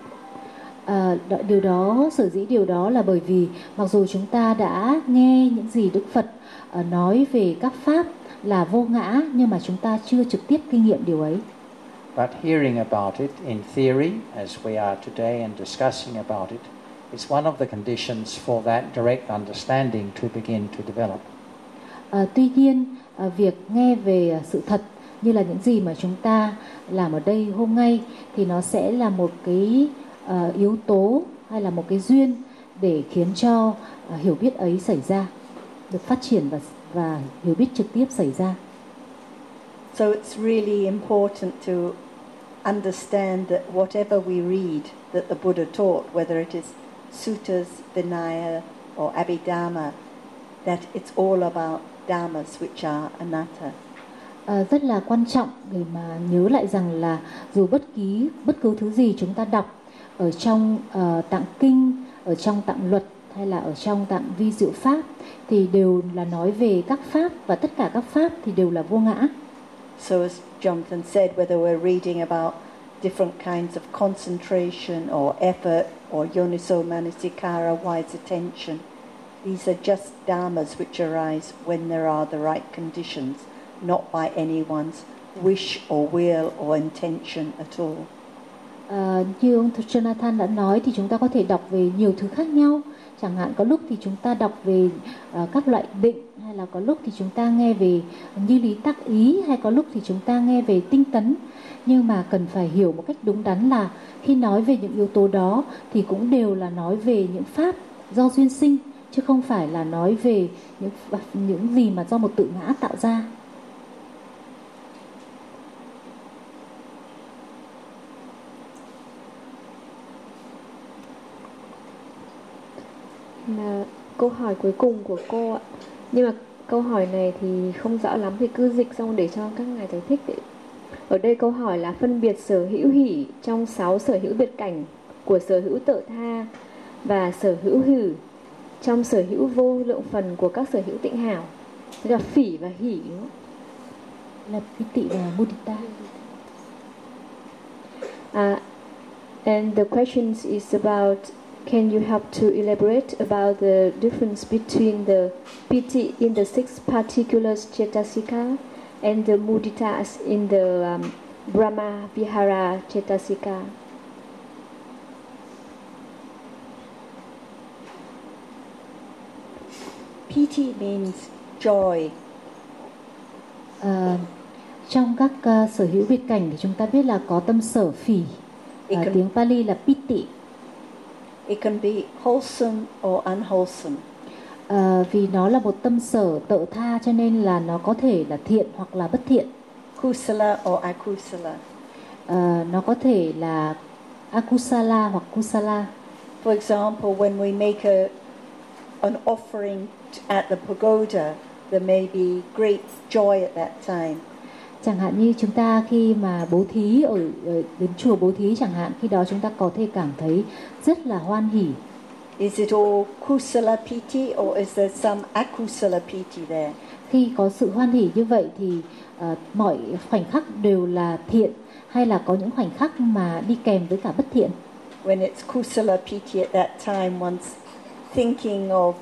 Điều đó, sở dĩ điều đó là bởi vì mặc dù chúng ta đã nghe những gì Đức Phật nói về các pháp là vô ngã, nhưng mà chúng ta chưa trực tiếp kinh nghiệm điều ấy. But hearing about it in theory, as we are today and discussing about it, is one of the conditions for that direct understanding to begin to develop. Tuy nhiên, việc nghe về sự thật như là những gì mà chúng ta làm ở đây hôm nay thì nó sẽ là một cái yếu tố hay là một cái duyên để khiến cho hiểu biết ấy xảy ra, được phát triển và hiểu biết trực tiếp xảy ra. So it's really important to understand that whatever we read that the Buddha taught, whether it is suttas, Vinaya or Abhidhamma, that it's all about dhammas which are anatta. Rất là quan trọng để mà nhớ lại rằng là dù bất cứ thứ gì chúng ta đọc ở trong tạng kinh, ở trong tạng luật hay là ở trong tạng vi diệu pháp thì đều là nói về các pháp, và tất cả các pháp thì đều là vô ngã. So as Jonathan said, whether we're reading about different kinds of concentration or effort or yoniso manasikara, wise attention, these are just dhammas which arise when there are the right conditions, not by anyone's wish or will or intention at all. Như ông Jonathan đã nói thì chúng ta có thể đọc về nhiều thứ khác nhau. Chẳng hạn có lúc thì chúng ta đọc về các loại định, hay là có lúc thì chúng ta nghe về như lý tác ý, hay có lúc thì chúng ta nghe về tinh tấn. Nhưng mà cần phải hiểu một cách đúng đắn là khi nói về những yếu tố đó thì cũng đều là nói về những pháp do duyên sinh, chứ không phải là nói về những gì mà do một tự ngã tạo ra. Là câu hỏi cuối cùng của cô ạ. Nhưng mà câu hỏi này thì không rõ lắm thì cứ dịch xong để cho các ngài giải thích. Ở đây câu hỏi là phân biệt sở hữu hỷ trong 6 sở hữu biệt cảnh của sở hữu tự tha và sở hữu hử trong sở hữu vô lượng phần của các sở hữu tịnh hảo. Tức là phỉ và hỷ, đúng không? Là piti và mudita. And the question is about, can you help to elaborate about the difference between the piti in the 6 particulars cetasika and the muditas in the Brahma Vihara cetasika? Piti means joy. Trong các sở hữu biệt cảnh thì chúng ta biết là có tâm sở phỉ. Tiếng Pali là piti. It can be wholesome or unwholesome. Vì nó là một tâm sở tự tha cho nên là nó có thể là thiện hoặc là bất thiện. Kusala or akusala. Nó có thể là akusala hoặc kusala. For example, when we make an offering at the pagoda, there may be great joy at that time. Chẳng hạn như chúng ta khi mà bố thí ở đến chùa bố thí chẳng hạn, khi đó chúng ta có thể cảm thấy rất là hoan hỉ. Is it all kusala piti or is there some akusala piti there? Khi có sự hoan hỉ như vậy thì mọi khoảnh khắc đều là thiện, hay là có những khoảnh khắc mà đi kèm với cả bất thiện? When it's kusala piti at that time, one's thinking of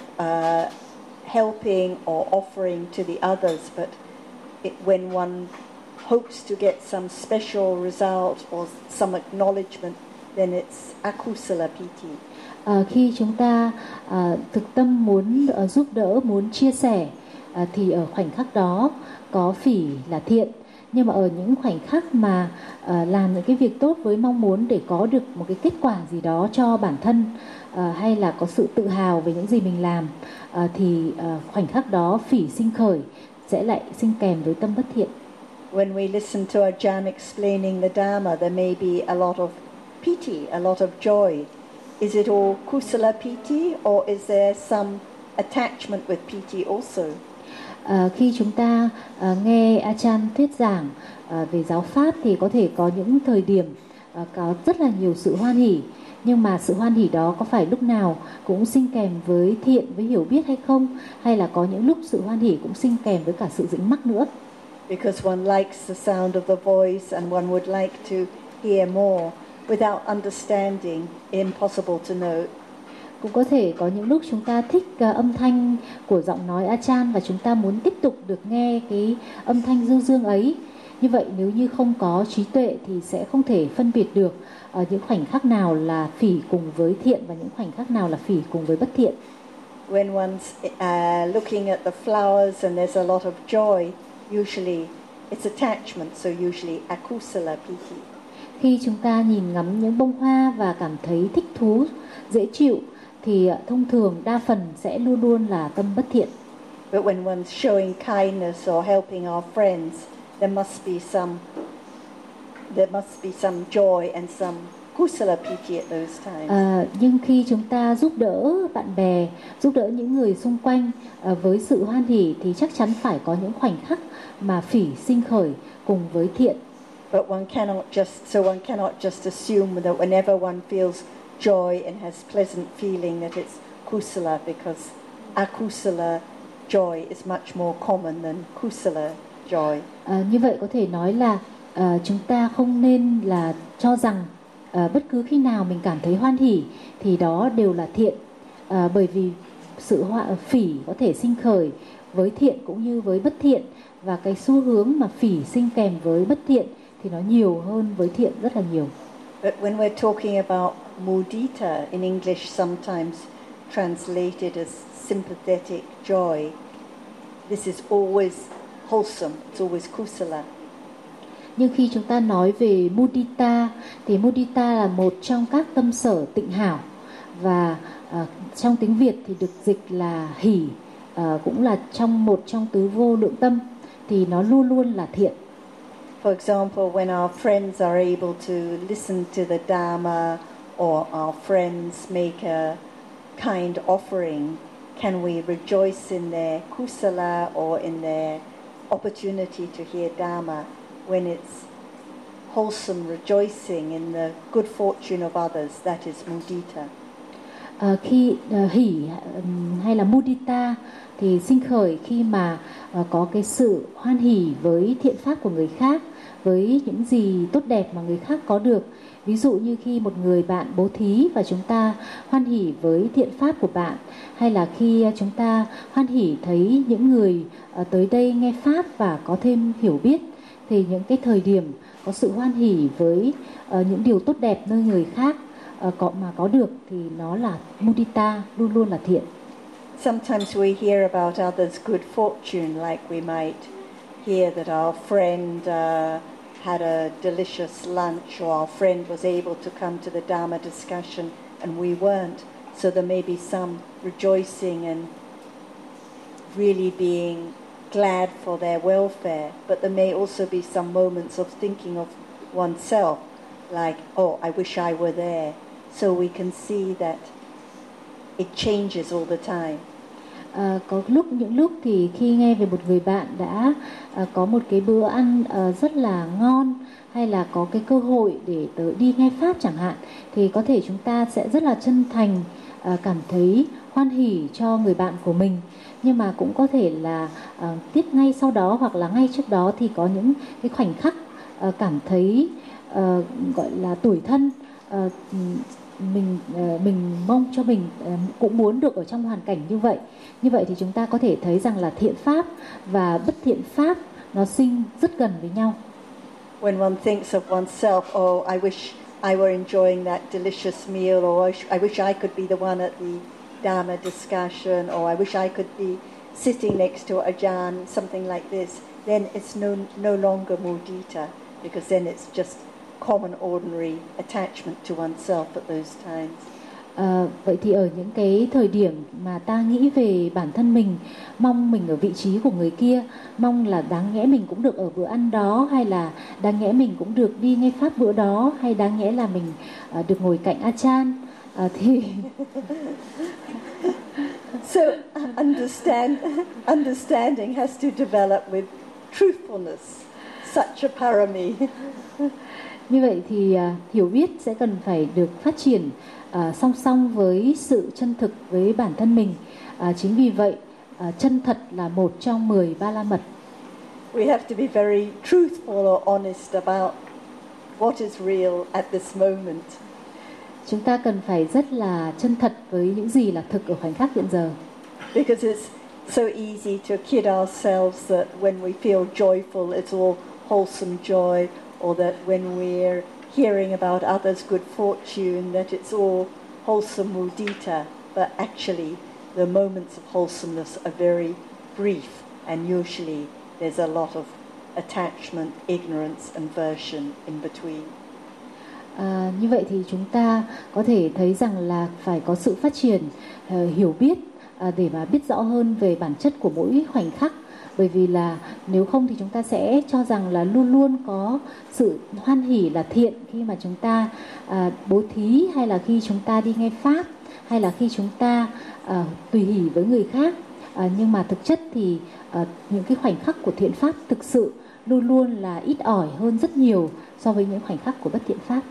helping or offering to the others, but when one hopes to get some special result or some acknowledgement, then it's akusala piti. Khi chúng ta thực tâm muốn giúp đỡ, muốn chia sẻ, thì ở khoảnh khắc đó có phỉ là thiện. Nhưng mà ở những khoảnh khắc mà làm những cái việc tốt với mong muốn để có được một cái kết quả gì đó cho bản thân, hay là có sự tự hào về những gì mình làm, thì khoảnh khắc đó phỉ sinh khởi sẽ lại sinh kèm với tâm bất thiện. When we listen to Ajahn explaining the Dharma, there may be a lot of piti, a lot of joy. Is it all kusala piti or is there some attachment with piti also? Khi chúng ta nghe Ajahn thuyết giảng về giáo pháp thì có thể có những thời điểm có rất là nhiều sự hoan hỉ, nhưng mà sự hoan hỉ đó có phải lúc nào cũng sinh kèm với thiện, với hiểu biết hay không, hay là có những lúc sự hoan hỉ cũng sinh kèm với cả sự dính mắc nữa? Because one likes the sound of the voice and one would like to hear more. Without understanding, impossible to know. Cũng có thể có những lúc chúng ta thích âm thanh của giọng nói Ajahn và chúng ta muốn tiếp tục được nghe cái âm thanh du dương ấy. Như vậy nếu như không có trí tuệ thì sẽ không thể phân biệt được những khoảnh khắc nào là phỉ cùng với thiện và những khoảnh khắc nào là phỉ cùng với bất thiện. When one's looking at the flowers and there's a lot of joy, usually it's attachment, so usually akusala piti. Khi chúng ta nhìn ngắm những bông hoa và cảm thấy thích thú, dễ chịu thì thông thường đa phần sẽ luôn luôn là tâm bất thiện. But when one's showing kindness or helping our friends, there must be some joy and some kusala piti at those times. Nhưng khi chúng ta giúp đỡ bạn bè, giúp đỡ những người xung quanh với sự hoan hỉ thì chắc chắn phải có những khoảnh khắc mà phỉ sinh khởi cùng với thiện. But one cannot just assume that whenever one feels joy and has pleasant feeling that it's kusala, because akusala joy is much more common than kusala joy. Như vậy có thể nói là chúng ta không nên là cho rằng bất cứ khi nào mình cảm thấy hoan hỉ thì đó đều là thiện, bởi vì sự phỉ có thể sinh khởi với thiện cũng như với bất thiện, và cái xu hướng mà phỉ sinh kèm với bất thiện thì nó nhiều hơn với thiện rất là nhiều. But when we're talking about mudita, in English sometimes translated as sympathetic joy, this is always wholesome, it's always kusala. Nhưng khi chúng ta nói về mudita thì mudita là một trong các tâm sở tịnh hảo, và trong tiếng Việt thì được dịch là hỷ, cũng là một trong tứ vô lượng tâm, thì nó luôn luôn là thiện. For example, when our friends are able to listen to the Dharma, or our friends make a kind offering, can we rejoice in their kusala or in their opportunity to hear Dharma, when it's wholesome rejoicing in the good fortune of others? That is mudita. Khi hỷ hay là mudita thì sinh khởi khi mà có cái sự hoan hỷ với thiện pháp của người khác, với những gì tốt đẹp mà người khác có được. Ví dụ như khi một người bạn bố thí và chúng ta hoan hỷ với thiện pháp của bạn, hay là khi chúng ta hoan hỷ thấy những người tới đây nghe pháp và có thêm hiểu biết, thì những cái thời điểm có sự hoan hỷ với những điều tốt đẹp nơi người khác có được thì nó là mudita, luôn luôn là thiện. Sometimes we hear about others' good fortune, like we might hear that our friend had a delicious lunch, or our friend was able to come to the Dharma discussion and we weren't. So there may be some rejoicing and really being glad for their welfare, but there may also be some moments of thinking of oneself, like, oh, I wish I were there. So we can see that it changes all the time. Có những lúc thì khi nghe về một người bạn đã có một cái bữa ăn rất là ngon, hay là có cái cơ hội để đi nghe pháp chẳng hạn, thì có thể chúng ta sẽ rất là chân thành cảm thấy hoan hỉ cho người bạn của mình. Nhưng mà cũng có thể là tiếp ngay sau đó hoặc là ngay trước đó thì có những cái khoảnh khắc cảm thấy gọi là tủi thân. Mình mong cho mình cũng muốn được ở trong hoàn cảnh như vậy. Như vậy thì chúng ta có thể thấy rằng là thiện pháp và bất thiện pháp nó sinh rất gần với nhau. When one thinks of oneself, oh, I wish I were enjoying that delicious meal, or I wish I could be the one at the Dharma discussion, or I wish I could be sitting next to Ajahn, something like this, then it's no longer mudita, because then it's just common ordinary attachment to oneself at those times. Vậy thì ở những cái thời điểm mà ta nghĩ về bản thân mình, mong mình ở vị trí của người kia, mong là đáng nhẽ mình cũng được ở bữa ăn đó, hay là đáng nhẽ mình cũng được đi nghe pháp bữa đó, hay đáng nhẽ là mình được ngồi cạnh Ajahn, thì so understanding has to develop with truthfulness, such a parami. Như vậy thì hiểu biết sẽ cần phải được phát triển song song với sự chân thực với bản thân mình. Chính vì vậy chân thật là một trong 10 ba la mật. We have to be very truthful or honest about what is real at this moment. Chúng ta cần phải rất là chân thật với những gì là thực ở khoảnh khắc hiện giờ. Because it's so easy to kid ourselves that when we feel joyful, it's all wholesome joy, or that when we're hearing about others' good fortune, that it's all wholesome mudita. But actually, the moments of wholesomeness are very brief, and usually there's a lot of attachment, ignorance, and aversion in between. Như vậy thì chúng ta có thể thấy rằng là phải có sự phát triển hiểu biết để mà biết rõ hơn về bản chất của mỗi khoảnh khắc. Bởi vì là nếu không thì chúng ta sẽ cho rằng là luôn luôn có sự hoan hỉ là thiện khi mà chúng ta bố thí, hay là khi chúng ta đi nghe pháp, hay là khi chúng ta tùy hỷ với người khác. Nhưng mà thực chất thì những cái khoảnh khắc của thiện pháp thực sự luôn luôn là ít ỏi hơn rất nhiều so với những khoảnh khắc của bất thiện pháp.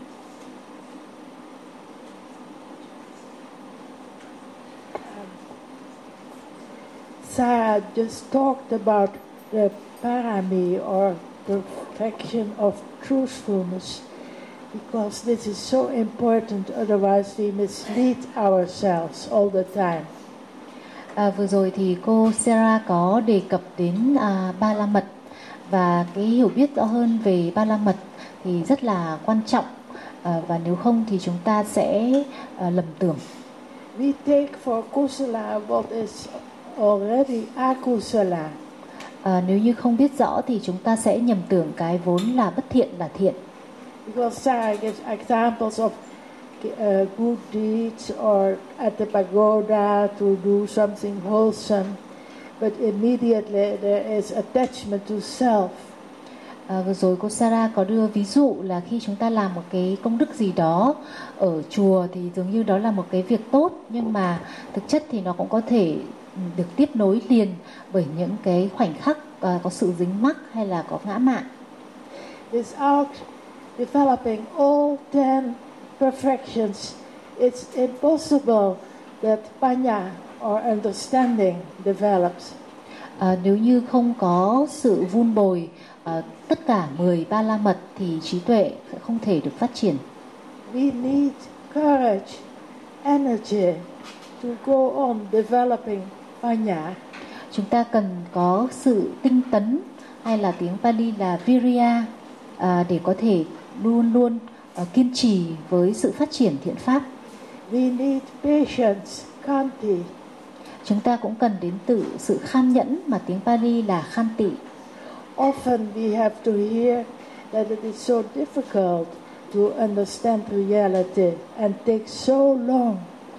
Sarah just talked about the parami, or perfection of truthfulness, because this is so important, otherwise we mislead ourselves all the time. Vừa rồi thì cô Sarah có đề cập đến ba la mật, và cái hiểu biết rõ hơn về ba la mật thì rất là quan trọng. và nếu không thì chúng ta sẽ lầm tưởng. We take for kusala what is already akusala. Nếu như không biết rõ thì chúng ta sẽ nhầm tưởng cái vốn là bất thiện là thiện. Because Sarah gives examples of good deeds or at the pagoda to do something wholesome, but immediately there is attachment to self. Vừa rồi cô Sarah có đưa ví dụ là khi chúng ta làm một cái công đức gì đó ở chùa thì dường như đó là một cái việc tốt, nhưng mà thực chất thì nó cũng có thể được tiếp nối liền bởi những cái khoảnh khắc có sự dính mắc hay là có ngã mạn. Without developing all 10 perfections, it's impossible that panya or understanding develops. Nếu như không có sự vun bồi tất cả 10 ba la mật thì trí tuệ sẽ không thể được phát triển. We need courage, energy to go on developing panya. Chúng ta cần có sự tinh tấn, hay là tiếng Pali là virya, để có thể luôn luôn kiên trì với sự phát triển thiện pháp. We need patience, khanti. Chúng ta cũng cần đến từ sự khan nhẫn mà tiếng Pali là khanti. Often we have to hear that it is so difficult to understand reality and takes so long.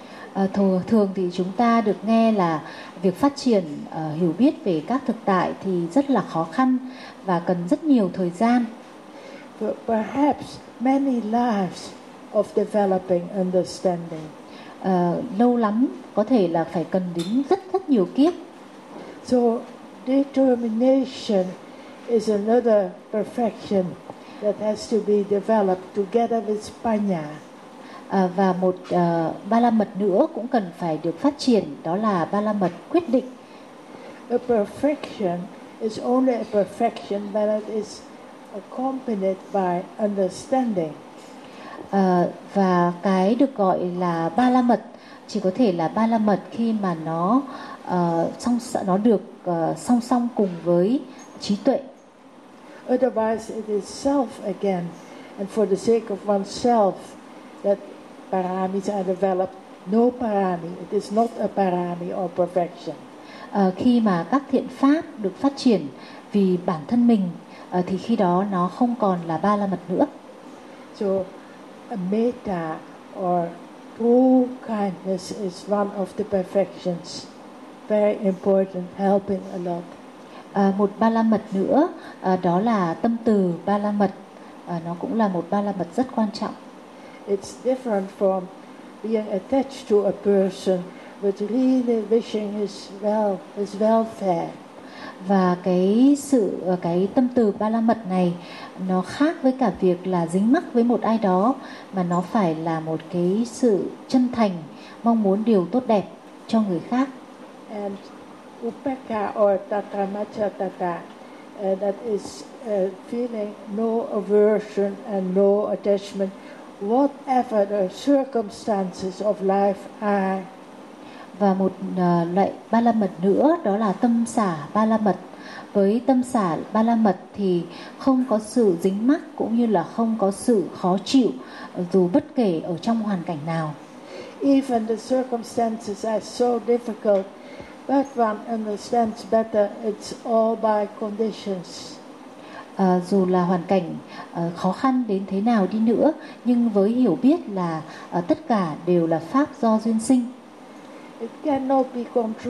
Thường thì chúng ta được nghe là việc phát triển hiểu biết về các thực tại thì rất là khó khăn và cần rất nhiều thời gian. Perhaps many lives of developing understanding. Lâu lắm, có thể là phải cần đến rất nhiều kiếp. So determination is another perfection that has to be developed together with panya. Và một ba la mật nữa cũng cần phải được phát triển, đó là ba la mật quyết định. A perfection is only a perfection when it is accompanied by understanding. Và cái được gọi là ba la mật chỉ có thể là ba la mật khi mà nó được song song cùng với trí tuệ. Otherwise it is self again, and for the sake of oneself that paramis are developed. No parami, it is not a parami or perfection. Khi mà các thiện pháp được phát triển vì bản thân mình thì khi đó nó không còn là ba la mật nữa. So a metta or true kindness is one of the perfections, very important, helping a lot. Một ba la mật nữa đó là tâm từ ba la mật, nó cũng là một ba la mật rất quan trọng. It's different from being attached to a person but really wishing his welfare. Và cái tâm từ ba la mật này nó khác với cả việc là dính mắc với một ai đó, mà nó phải là một cái sự chân thành mong muốn điều tốt đẹp cho người khác. And upeka or tatamachatata, that is feeling no aversion and no attachment whatever the circumstances of life are. Và một loại ba la mật nữa đó là tâm xả ba la mật. Với tâm xả ba la mật thì không có sự dính mắc cũng như là không có sự khó chịu dù bất kể ở trong hoàn cảnh nào. Even the circumstances are so difficult, but one understands better it's all by conditions. Dù là hoàn cảnh khó khăn đến thế nào đi nữa, nhưng với hiểu biết là tất cả đều là pháp do duyên sinh. It cannot be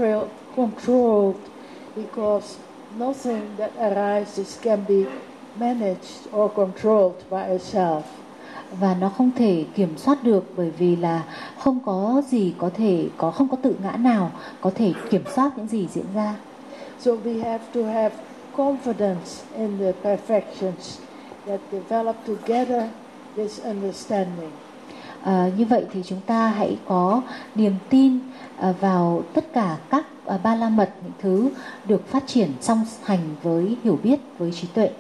controlled because nothing that arises can be managed or controlled by itself. Và nó không thể kiểm soát được, bởi vì là không có gì không có tự ngã nào có thể kiểm soát những gì diễn ra. So we have to have confidence in the perfections that develop together with understanding. Như vậy thì chúng ta hãy có niềm tin vào tất cả các ba la mật, những thứ được phát triển song hành với hiểu biết, với trí tuệ.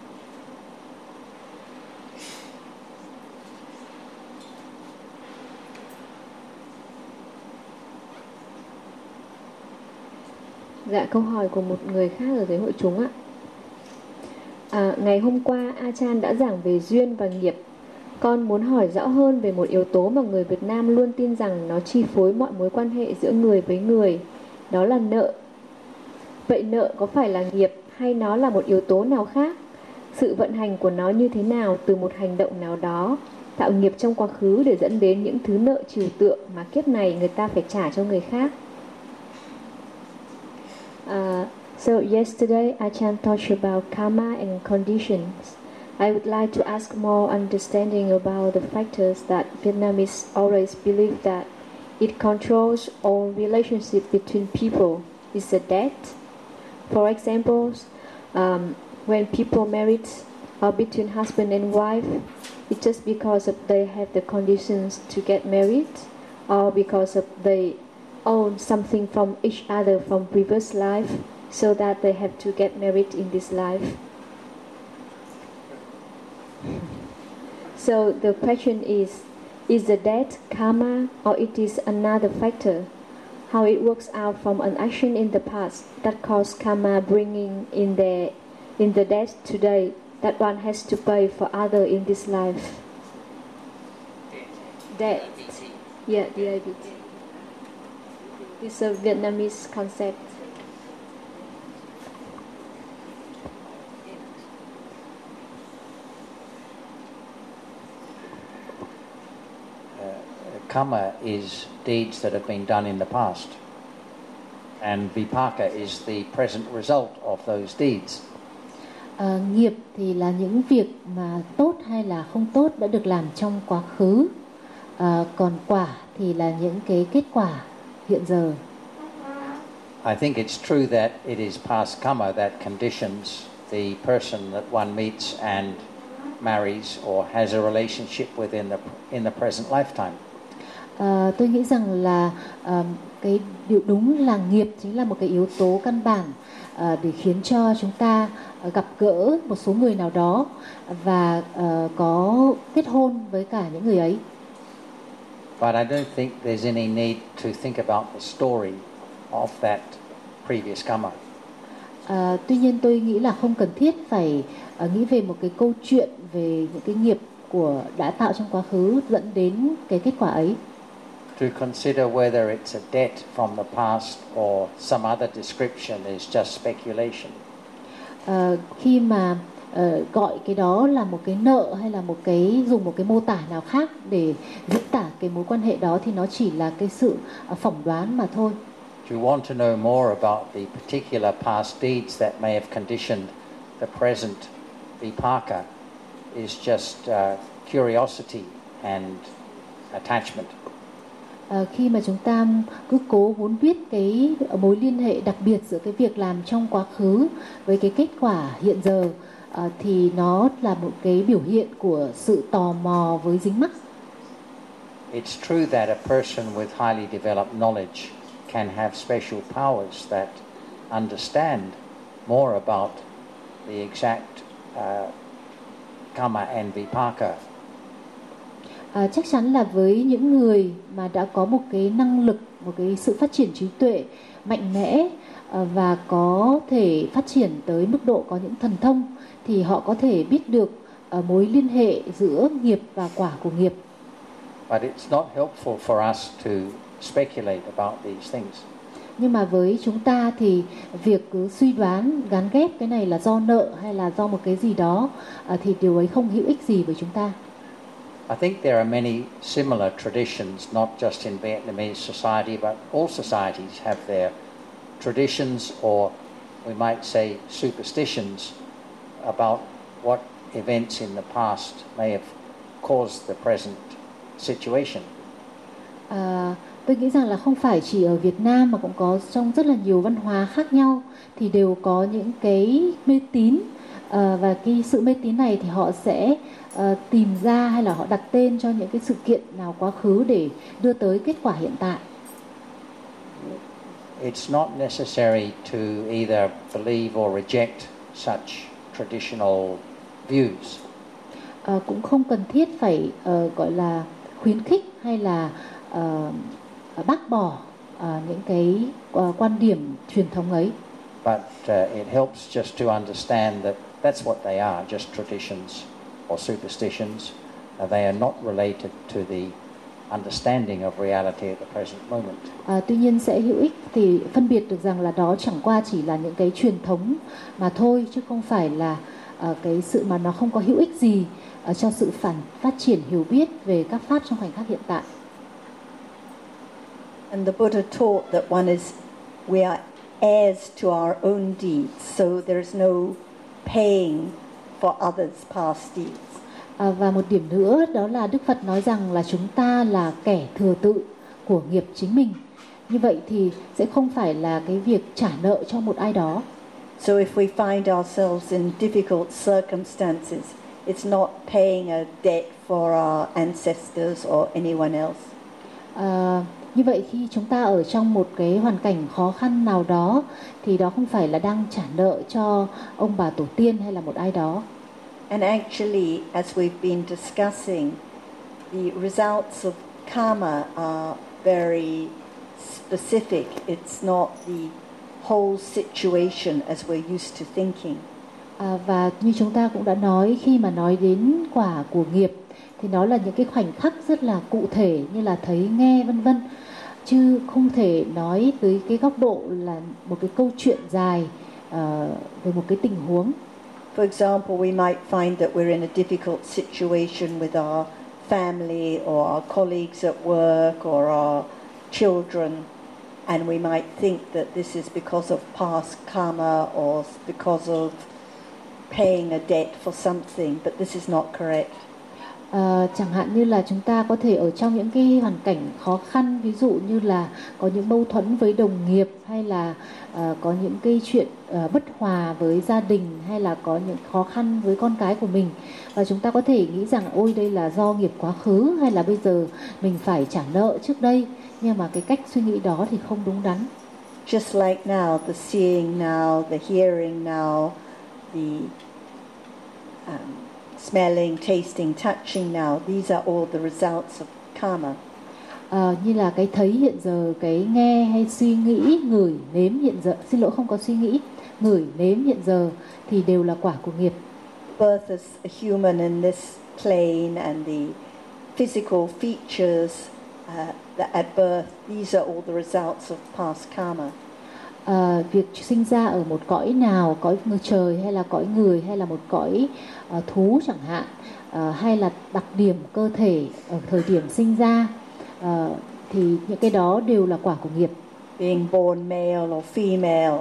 Dạ, câu hỏi của một người khác ở dưới hội chúng ạ. Ngày hôm qua Achan đã giảng về duyên và nghiệp. Con muốn hỏi rõ hơn về một yếu tố mà người Việt Nam luôn tin rằng nó chi phối mọi mối quan hệ giữa người với người, đó là nợ. Vậy nợ có phải là nghiệp hay nó là một yếu tố nào khác? Sự vận hành của nó như thế nào từ một hành động nào đó, tạo nghiệp trong quá khứ để dẫn đến những thứ nợ trừu tượng mà kiếp này người ta phải trả cho người khác? So yesterday Ajahn talked about karma and conditions. I would like to ask more understanding about the factors that Vietnamese always believe that it controls all relationship between people is a debt. For example, when people married or between husband and wife, it's just because of they have the conditions to get married, or because of they own something from each other from previous life, so that they have to get married in this life. So the question is the debt karma, or it is another factor? How it works out from an action in the past that caused karma bringing in the debt today that one has to pay for other in this life? Debt. Yeah, DIBT. It's a Vietnamese concept. Karma is deeds that have been done in the past, and vipaka is the present result of those deeds. Nghiệp thì là những việc mà tốt hay là không tốt đã được làm trong quá khứ, còn quả thì là những cái kết quả hiện giờ. I think it's true that it is past karma that conditions the person that one meets and marries or has a relationship with in the present lifetime. Tôi nghĩ rằng là cái điều đúng là nghiệp chính là một cái yếu tố căn bản để khiến cho chúng ta gặp gỡ một số người nào đó và có kết hôn với cả những người ấy. But I don't think there's any need to think about the story of that previous karma. Tuy nhiên tôi nghĩ là không cần thiết phải nghĩ về một cái câu chuyện về những cái nghiệp của đã tạo trong quá khứ dẫn đến cái kết quả ấy. To consider whether it's a debt from the past or some other description is just speculation. Khi mà gọi cái đó là một cái nợ hay là dùng một cái mô tả nào khác để diễn tả cái mối quan hệ đó thì nó chỉ là cái sự phỏng đoán mà thôi. Do you want to know more about the particular past deeds that may have conditioned the present vipaka is just curiosity and attachment. Khi mà chúng ta cứ cố muốn biết cái mối liên hệ đặc biệt giữa cái việc làm trong quá khứ với cái kết quả hiện giờ thì nó là một cái biểu hiện của sự tò mò với dính mắc. It's true that a person with highly developed knowledge can have special powers that understand more about the exact karma and vipaka. Chắc chắn là với những người mà đã có một cái năng lực, một cái sự phát triển trí tuệ mạnh mẽ và có thể phát triển tới mức độ có những thần thông thì họ có thể biết được mối liên hệ giữa nghiệp và quả của nghiệp. But it's not helpful for us to speculate about these things. Nhưng mà với chúng ta thì việc cứ suy đoán gán ghép cái này là do nợ hay là do một cái gì đó thì điều ấy không hữu ích gì với chúng ta. I think there are many similar traditions, not just in Vietnamese society, but all societies have their traditions, or we might say superstitions, about what events in the past may have caused the present situation. Tôi nghĩ rằng là không phải chỉ ở Việt Nam mà cũng có trong rất là nhiều văn hóa khác nhau thì đều có những cái mê tín và cái sự mê tín này thì họ sẽ tìm ra hay là họ đặt tên cho những cái sự kiện nào quá khứ để đưa tới kết quả hiện tại. It's not necessary to either believe or reject such traditional views. Cũng không cần thiết phải gọi là khuyến khích hay là bác bỏ những cái quan điểm truyền thống ấy. But it helps just to understand that that's what they are, just traditions or superstitions, They are not related to the understanding of reality at the present moment. Tuy nhiên sẽ hữu ích thì phân biệt được rằng là đó chẳng qua chỉ là những cái truyền thống mà thôi, chứ không phải là cái sự mà nó không có hữu ích gì cho sự phát triển hiểu biết về các pháp trong khoảnh khắc hiện tại. And the Buddha taught that we are heirs to our own deeds, so there is no paying for others' past deeds. Và một điểm nữa đó là Đức Phật nói rằng là chúng ta là kẻ thừa tự của nghiệp chính mình. Như vậy thì sẽ không phải là cái việc trả nợ cho một ai đó. So if we find ourselves in difficult circumstances, it's not paying a debt for our ancestors or anyone else. Như vậy khi chúng ta ở trong một cái hoàn cảnh khó khăn nào đó thì đó không phải là đang trả nợ cho ông bà tổ tiên hay là một ai đó. And actually, as we've been discussing, the results of karma are very specific. It's not the whole situation as we're used to thinking. Và như chúng ta cũng đã nói, khi mà nói đến quả của nghiệp thì nó là những cái khoảnh khắc rất là cụ thể, như là thấy, nghe vân vân, chứ không thể nói tới cái góc độ là một cái câu chuyện dài về một cái tình huống. For example, we might find that we're in a difficult situation with our family or our colleagues at work or our children, and we might think that this is because of past karma or because of paying a debt for something, but this is not correct. Chẳng hạn như là chúng ta có thể ở trong những cái hoàn cảnh khó khăn, ví dụ như là có những mâu thuẫn với đồng nghiệp, hay là có những cái chuyện bất hòa với gia đình, hay là có những khó khăn với con cái của mình, và chúng ta có thể nghĩ rằng ôi đây là do nghiệp quá khứ, hay là bây giờ mình phải trả nợ trước đây, nhưng mà cái cách suy nghĩ đó thì không đúng đắn. Just like now, the seeing now, the hearing now, the smelling, tasting, touching now, these are all the results of karma. Như là cái thấy hiện giờ, cái nghe hay suy nghĩ, ngửi, nếm hiện giờ, xin lỗi không có suy nghĩ, ngửi, nếm hiện giờ thì đều là quả của nghiệp. Birth as a human in this plane and the physical features at birth, these are all the results of past karma. Việc sinh ra ở một cõi nào, cõi người trời hay là cõi người, hay là một cõi thú chẳng hạn, hay là đặc điểm cơ thể ở thời điểm sinh ra, thì những cái đó đều là quả của nghiệp. Being born male or female,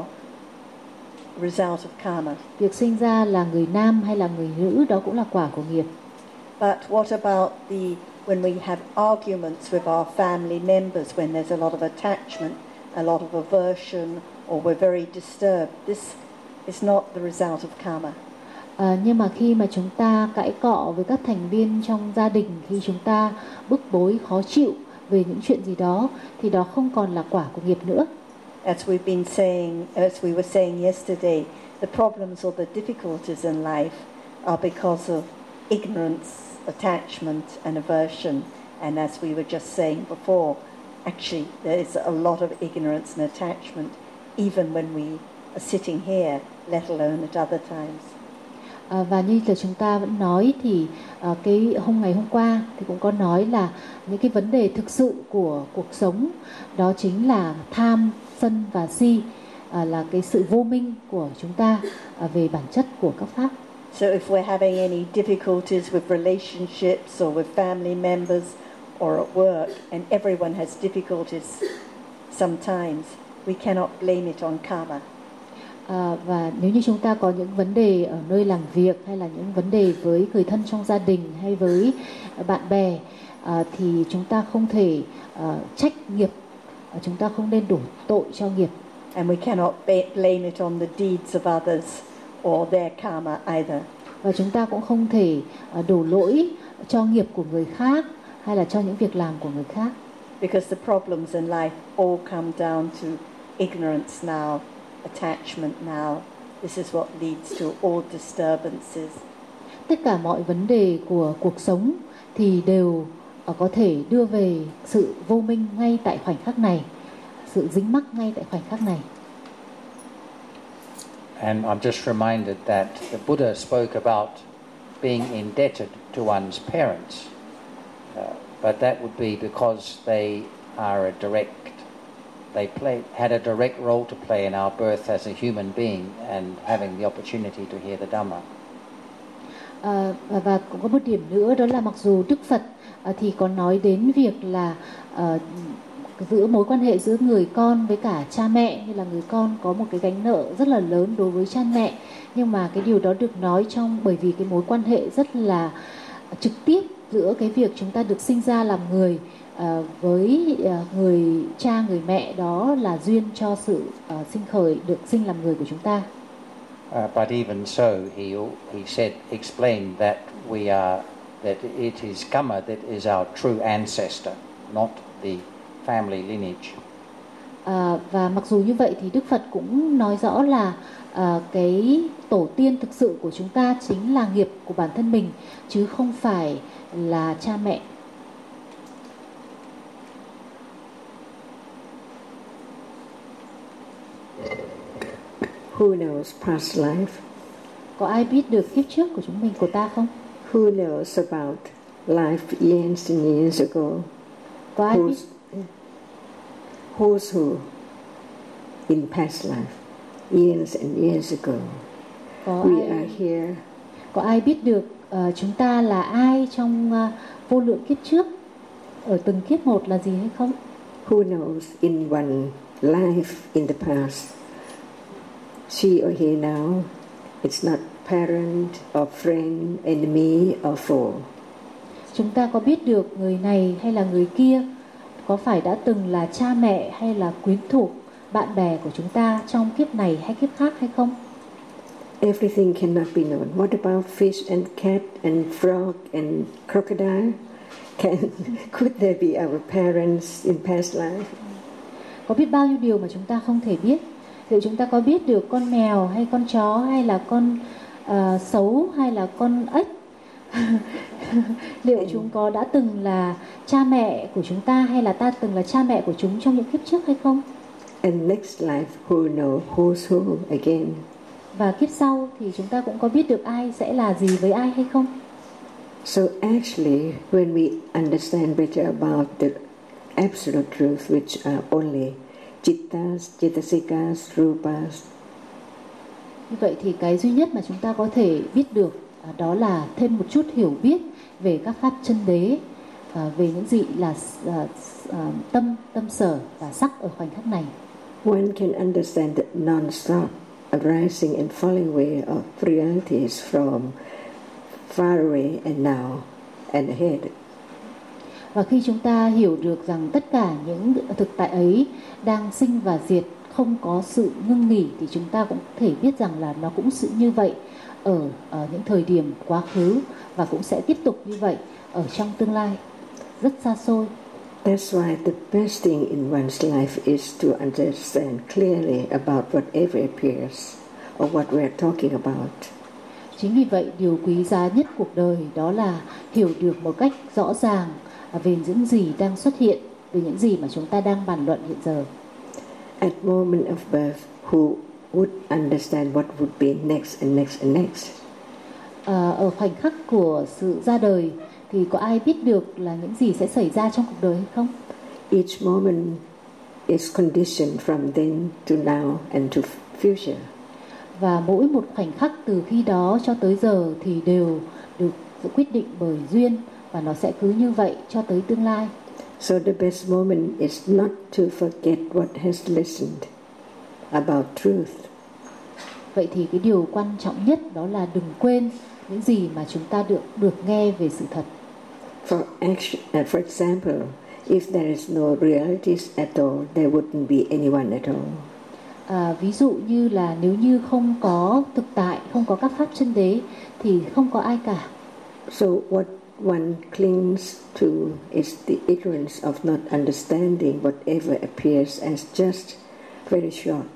result of karma. Việc sinh ra là người nam hay là người nữ, đó cũng là quả của nghiệp. But what about when we have arguments with our family members, when there's a lot of attachment, a lot of aversion, or we're very disturbed? This is not the result of karma. Nhưng mà khi mà chúng ta cãi cọ với các thành viên trong gia đình, khi chúng ta bức bối, khó chịu về những chuyện gì đó, thì đó không còn là quả của nghiệp nữa. As we were saying yesterday, the problems or the difficulties in life are because of ignorance, attachment and aversion. And as we were just saying before, actually there is a lot of ignorance and attachment even when we are sitting here, let alone at other times. Và như là chúng ta vẫn nói thì cái ngày hôm qua thì cũng có nói là những cái vấn đề thực sự của cuộc sống đó chính là tham, sân và si, là cái sự vô minh của chúng ta về bản chất của các pháp. So if we're having any difficulties with relationships or with family members or at work, and everyone has difficulties sometimes, we cannot blame it on karma. Và nếu như chúng ta có những vấn đề ở nơi làm việc, hay là những vấn đề với người thân trong gia đình, hay với bạn bè, thì chúng ta không thể trách nghiệp, chúng ta không nên đổ tội cho nghiệp. And we cannot blame it on the deeds of others or their karma either. Và chúng ta cũng không thể đổ lỗi cho nghiệp của người khác, hay là cho những việc làm của người khác. Because the problems in life all come down to ignorance now, attachment now. This is what leads to all disturbances. Tất cả mọi vấn đề của cuộc sống thì đều có thể đưa về sự vô minh ngay tại khoảnh khắc này, sự dính mắc ngay tại khoảnh khắc này. And I'm just reminded that the Buddha spoke about being indebted to one's parents. But that would be because they are had a direct role to play in our birth as a human being and having the opportunity to hear the Dhamma. Và cũng có một điểm nữa, đó là mặc dù Đức Phật thì có nói đến việc là giữa mối quan hệ giữa người con với cả cha mẹ, như là người con có một cái gánh nợ rất là lớn đối với cha mẹ, nhưng mà cái điều đó được nói bởi vì cái mối quan hệ rất là trực tiếp giữa cái việc chúng ta được sinh ra làm người với người cha người mẹ, đó là duyên cho sự được sinh làm người của chúng ta. But even so, he explained that that it is Kamma that is our true ancestor, not the family lineage. Và mặc dù như vậy thì Đức Phật cũng nói rõ là cái tổ tiên thực sự của chúng ta chính là nghiệp của bản thân mình, chứ không phải là cha mẹ. Who knows past life? Có ai biết được kiếp trước của chúng mình, của ta không? Who knows about life years and years ago? Có ai biết? Who's who in past life, years and years ago? Are here. Có ai biết được chúng ta là ai trong vô lượng kiếp trước, ở từng kiếp một là gì hay không? Who knows in one life in the past, she or he now, it's not parent or friend, enemy or foe. Chúng ta có biết được người này hay là người kia có phải đã từng là cha mẹ hay là quyến thuộc, bạn bè của chúng ta trong kiếp này hay kiếp khác hay không? Everything cannot be known. What about fish and cat and frog and crocodile? Could there be our parents in past life? Có biết bao nhiêu điều mà chúng ta không thể biết. Liệu chúng ta có biết được con mèo hay con chó hay là con sấu hay là con ếch? Liệu chúng có đã từng là cha mẹ của chúng ta hay là ta từng là cha mẹ của chúng trong những kiếp trước hay không? And next life, who knows who's who again? Và kiếp sau thì chúng ta cũng có biết được ai sẽ là gì với ai hay không? So actually, when we understand better about the absolute truth, which are only Chittas, Citasikas, Rupas. Như vậy thì cái duy nhất mà chúng ta có thể biết được đó là thêm một chút hiểu biết về các pháp chân đế, về những gì là tâm sở và sắc ở khoảnh khắc này. One can understand the non-stop arising and falling away of realities from far away and now and ahead. Và khi chúng ta hiểu được rằng tất cả những thực tại ấy đang sinh và diệt, không có sự ngưng nghỉ, thì chúng ta cũng có thể biết rằng là nó cũng sự như vậy ở những thời điểm quá khứ và cũng sẽ tiếp tục như vậy ở trong tương lai rất xa xôi. That's why the best thing in one's life is to understand clearly about whatever appears or what we are talking about. Chính vì vậy điều quý giá nhất cuộc đời đó là hiểu được một cách rõ ràng về những gì đang xuất hiện, về những gì mà chúng ta đang bàn luận hiện giờ. At moment of birth, who would understand what would be next and next and next? Ở khoảnh khắc của sự ra đời thì có ai biết được là những gì sẽ xảy ra trong cuộc đời hay không? Each moment is conditioned from then to now and to future. Và mỗi một khoảnh khắc từ khi đó cho tới giờ thì đều được quyết định bởi duyên, và nó sẽ cứ như vậy cho tới tương lai. So the best moment is not to forget what has listened about truth. Vậy thì cái điều quan trọng nhất đó là đừng quên những gì mà chúng ta được nghe về sự thật. For example, if there is no realities at all, there wouldn't be anyone at all. Ví dụ như là nếu như không có thực tại, không có các pháp chân đế thì không có ai cả. So what one clings to is the ignorance of not understanding whatever appears as just very short.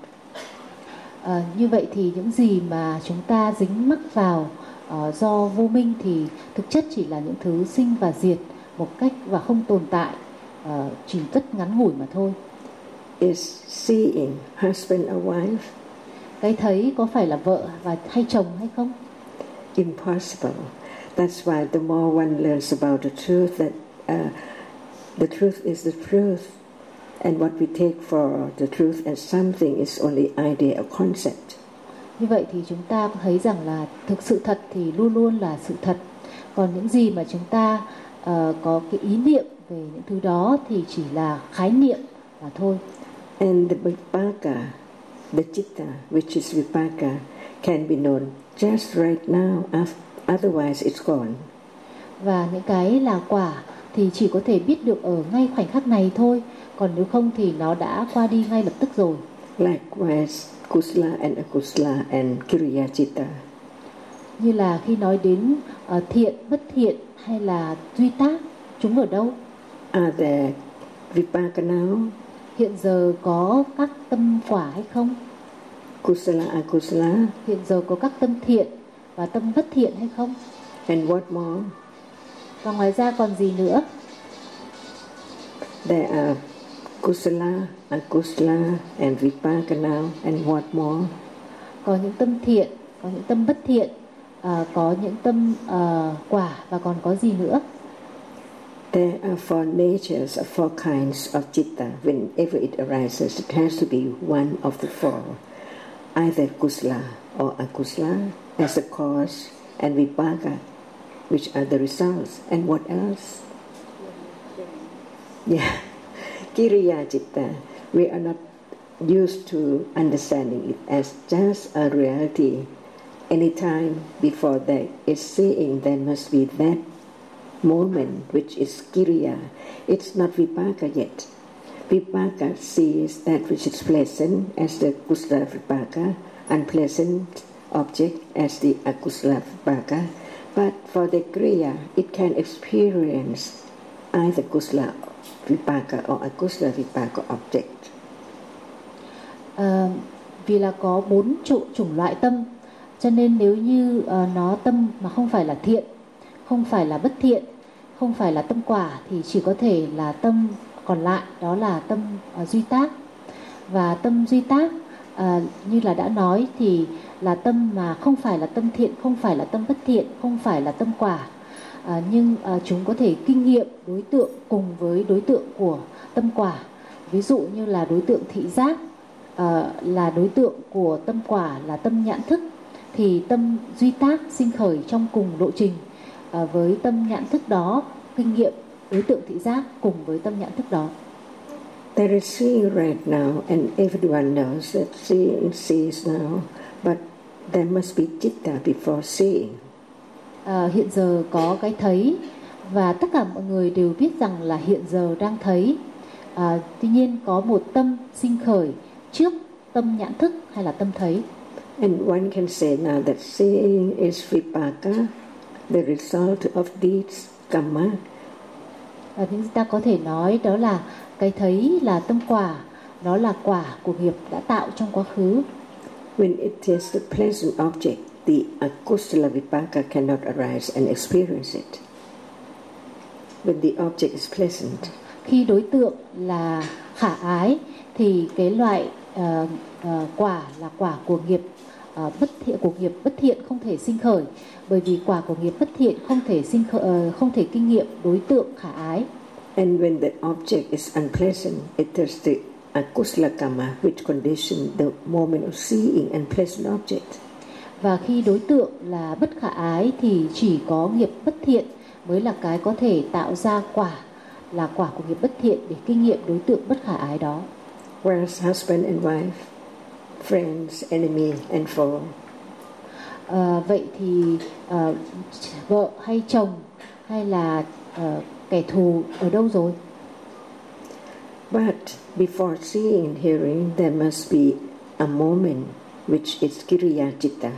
Như vậy thì những gì mà chúng ta dính mắc vào do vô minh thì thực chất chỉ là những thứ sinh và diệt một cách và không tồn tại, chỉ rất ngắn ngủi mà thôi. Is seeing husband or wife? Cái thấy có phải là vợ và hay chồng hay không? Impossible. That's why the more one learns about the truth, that the truth is the truth, and what we take for the truth as something is only idea or concept. Như vậy thì chúng ta thấy rằng là thực sự thật thì luôn luôn là sự thật. Còn những gì mà chúng ta có cái ý niệm về những thứ đó thì chỉ là khái niệm mà thôi. And the vipaka, the chitta, which is vipaka, can be known just right now, otherwise it's gone. Và những cái là quả thì chỉ có thể biết được ở ngay khoảnh khắc này thôi, còn nếu không thì nó đã qua đi ngay lập tức rồi. Likewise, kusala and akusala and kiriya chitta. Như là khi nói đến thiện, bất thiện hay là duy tác, chúng ở đâu? Are there vipaka now? Hiện giờ có các tâm quả hay không? Kusala, akusala. Hiện giờ có các tâm thiện và tâm bất thiện hay không? And what more? Và ngoài ra còn gì nữa? There are kusala, akusala and vipaka now, and what more? Có những tâm thiện, có những tâm bất thiện, có những tâm quả và còn có gì nữa? There are four natures of four kinds of chitta. Whenever it arises, it has to be one of the four, either kusala or akusala as a cause, and vipaka, which are the results. And what else? Yeah, kiriya chitta. We are not used to understanding it as just a reality. Anytime before there is seeing, there must be that moment which is kiriya. It's not vipaka yet. Vipaka sees that which is pleasant as the kusala vipaka, unpleasant object as the akusala vipaka. But for the kriya, it can experience either kusala vipaka or akusala vipaka object. Vì là có 4 chủng loại tâm, cho nên nếu như nó tâm mà không phải là thiện, không phải là bất thiện, không phải là tâm quả thì chỉ có thể là tâm còn lại, đó là tâm duy tác. Và tâm duy tác như là đã nói thì là tâm mà không phải là tâm thiện, không phải là tâm bất thiện, không phải là tâm quả, nhưng chúng có thể kinh nghiệm đối tượng cùng với đối tượng của tâm quả. Ví dụ như là đối tượng thị giác là đối tượng của tâm quả là tâm nhãn thức, thì tâm duy tác sinh khởi trong cùng lộ trình với tâm nhãn thức đó, kinh nghiệm đối tượng thị giác cùng với tâm nhãn thức đó. There is seeing right now, and everyone knows that seeing sees now, but there must be chitta before seeing. Hiện giờ có cái thấy và tất cả mọi người đều biết rằng là hiện giờ đang thấy. Tuy nhiên có một tâm sinh khởi trước tâm nhãn thức hay là tâm thấy. And one can say now that seeing is vipaka, the result of deeds, karma. Chúng ta có thể nói đó là cái thấy là tâm quả, đó là quả của nghiệp đã tạo trong quá khứ. When it is the pleasant object, the akusala vipaka cannot arise and experience it. When the object is pleasant. Khi đối tượng là khả ái thì cái loại quả là quả của nghiệp bất thiện không thể sinh khởi, bởi vì quả của nghiệp bất thiện không thể kinh nghiệm đối tượng khả ái. And when the object is unpleasant, it is the akusala karma which condition the moment of seeing unpleasant object. Và khi đối tượng là bất khả ái thì chỉ có nghiệp bất thiện mới là cái có thể tạo ra quả là quả của nghiệp bất thiện để kinh nghiệm đối tượng bất khả ái đó. Whereas husband and wife, friends, enemy and foe. Vậy thì vợ hay chồng hay là kẻ thù ở đâu rồi? But before seeing and hearing, there must be a moment which is kiriya chitta.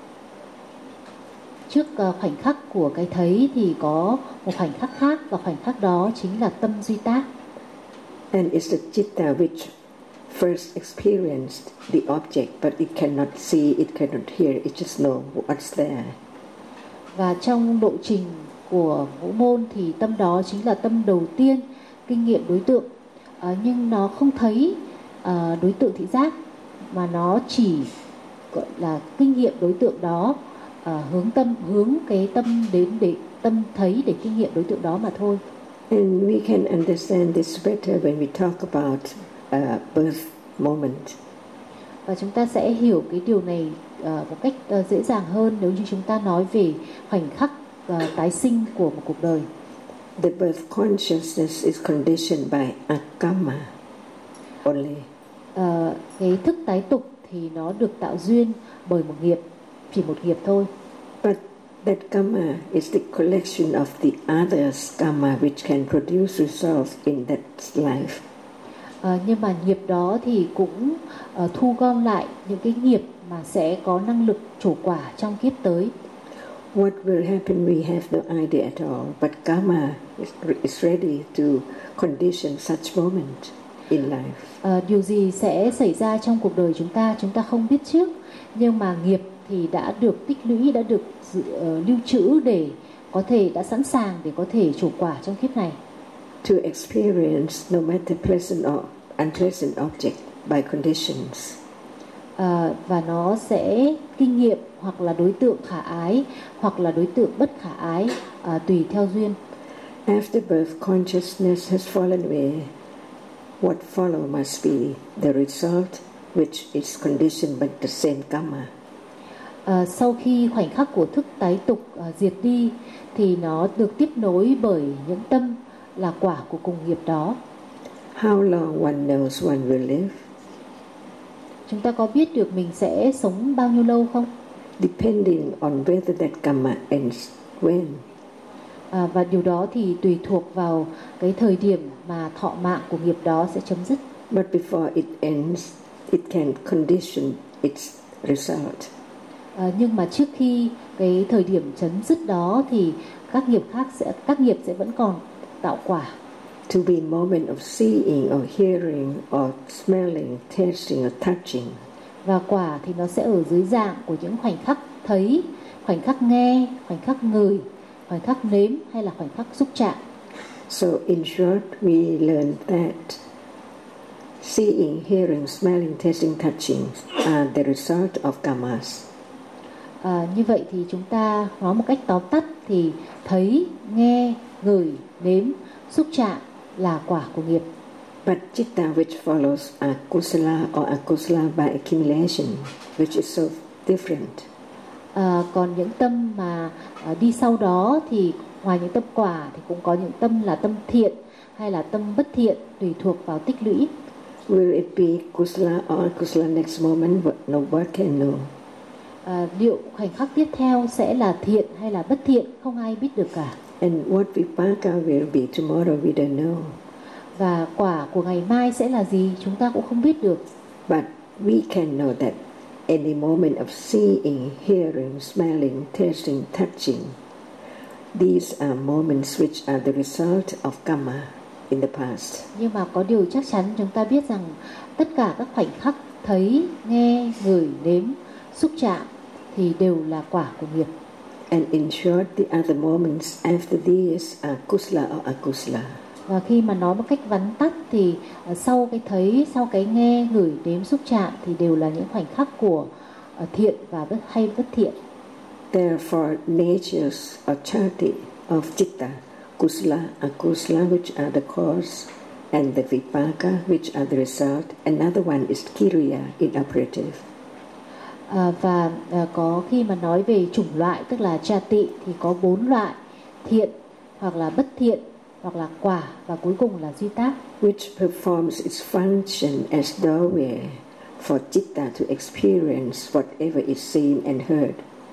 Trước khoảnh khắc của cái thấy thì có một khoảnh khắc khác, và khoảnh khắc đó chính là tâm duy tác. And it's the chitta which first experienced the object, but it cannot see, it cannot hear, it just know what's there. Và trong lộ trình của ngũ môn thì tâm đó chính là tâm đầu tiên kinh nghiệm đối tượng, nhưng nó không thấy đối tượng thị giác, mà nó chỉ gọi là kinh nghiệm đối tượng đó hướng cái tâm đến để tâm thấy để kinh nghiệm đối tượng đó mà thôi. And we can understand this better when we talk about birth moment. Và chúng ta sẽ hiểu cái điều này một cách dễ dàng hơn nếu như chúng ta nói về khoảnh khắc tái sinh của một cuộc đời. The birth consciousness is conditioned by akama only. Cái thức tái tục thì nó được tạo duyên bởi một nghiệp, chỉ một nghiệp thôi. But that karma is the collection of the others' karma which can produce results in that life. Nhưng mà nghiệp đó thì cũng thu gom lại những cái nghiệp mà sẽ có năng lực trổ quả trong kiếp tới. What will happen we have no idea at all, but karma is ready to condition such moment in life. Điều gì sẽ xảy ra trong cuộc đời chúng ta không biết trước, nhưng mà nghiệp thì đã được tích lũy, đã được lưu trữ để có thể đã sẵn sàng để có thể trổ quả trong kiếp này. To experience no matter pleasant or unpleasant object by conditions. Và nó sẽ kinh nghiệm hoặc là đối tượng khả ái hoặc là đối tượng bất khả ái tùy theo duyên. After birth consciousness has fallen away, what follow must be the result which is conditioned by the same karma. Sau khi khoảnh khắc của thức tái tục diệt đi thì nó được tiếp nối bởi những tâm là quả của cùng nghiệp đó. How long one knows one will live? Chúng ta có biết được mình sẽ sống bao nhiêu lâu không? Depending on whether that karma ends when. Và điều đó thì tùy thuộc vào cái thời điểm mà thọ mạng của nghiệp đó sẽ chấm dứt. But before it ends, it can condition its result. Nhưng mà trước khi cái thời điểm chấm dứt đó thì các nghiệp sẽ vẫn còn tạo quả. To be a moment of seeing or hearing or smelling, tasting or touching. Và quả thì nó sẽ ở dưới dạng của những khoảnh khắc thấy, khoảnh khắc nghe, khoảnh khắc ngửi, khoảnh khắc nếm hay là khoảnh khắc xúc chạm. So in short, we learn that seeing, hearing, smelling, tasting, touching are the result of karmas. Như vậy thì chúng ta nói một cách tóm tắt thì thấy, nghe, ngửi, nếm, xúc chạm là quả của nghiệp. But citta which follows are kusala or akusala by accumulation, which is so different. Còn những tâm mà đi sau đó thì ngoài những tâm quả thì cũng có những tâm là tâm thiện hay là tâm bất thiện tùy thuộc vào tích lũy. Will it be kusala or akusala next moment? No one can know. Liệu khoảnh khắc tiếp theo sẽ là thiện hay là bất thiện không ai biết được cả. And what vipaka will be tomorrow we don't know. Và quả của ngày mai sẽ là gì chúng ta cũng không biết được. But we can know that any moment of seeing, hearing, smelling, tasting, touching, these are moments which are the result of karma in the past. Nhưng mà có điều chắc chắn chúng ta biết rằng tất cả các khoảnh khắc thấy, nghe, ngửi, nếm, xúc chạm thì đều là quả của nghiệp. And in short, the other moments after these are kusala or akusala. Và khi mà nói một cách vắn tắt thì sau cái thấy, sau cái nghe, ngửi, nếm, xúc chạm thì đều là những khoảnh khắc của thiện và bất thiện. Therefore, natures or chati of citta, kusala, akusala, which are the cause, and the vipaka, which are the result. Another one is kiriya, inoperative. Và có khi mà nói về chủng loại tức là chati thì có 4 loại: thiện hoặc là bất thiện hoặc là quả và cuối cùng là duy tác. Which performs its function as doorway for citta to experience whatever is seen and heard.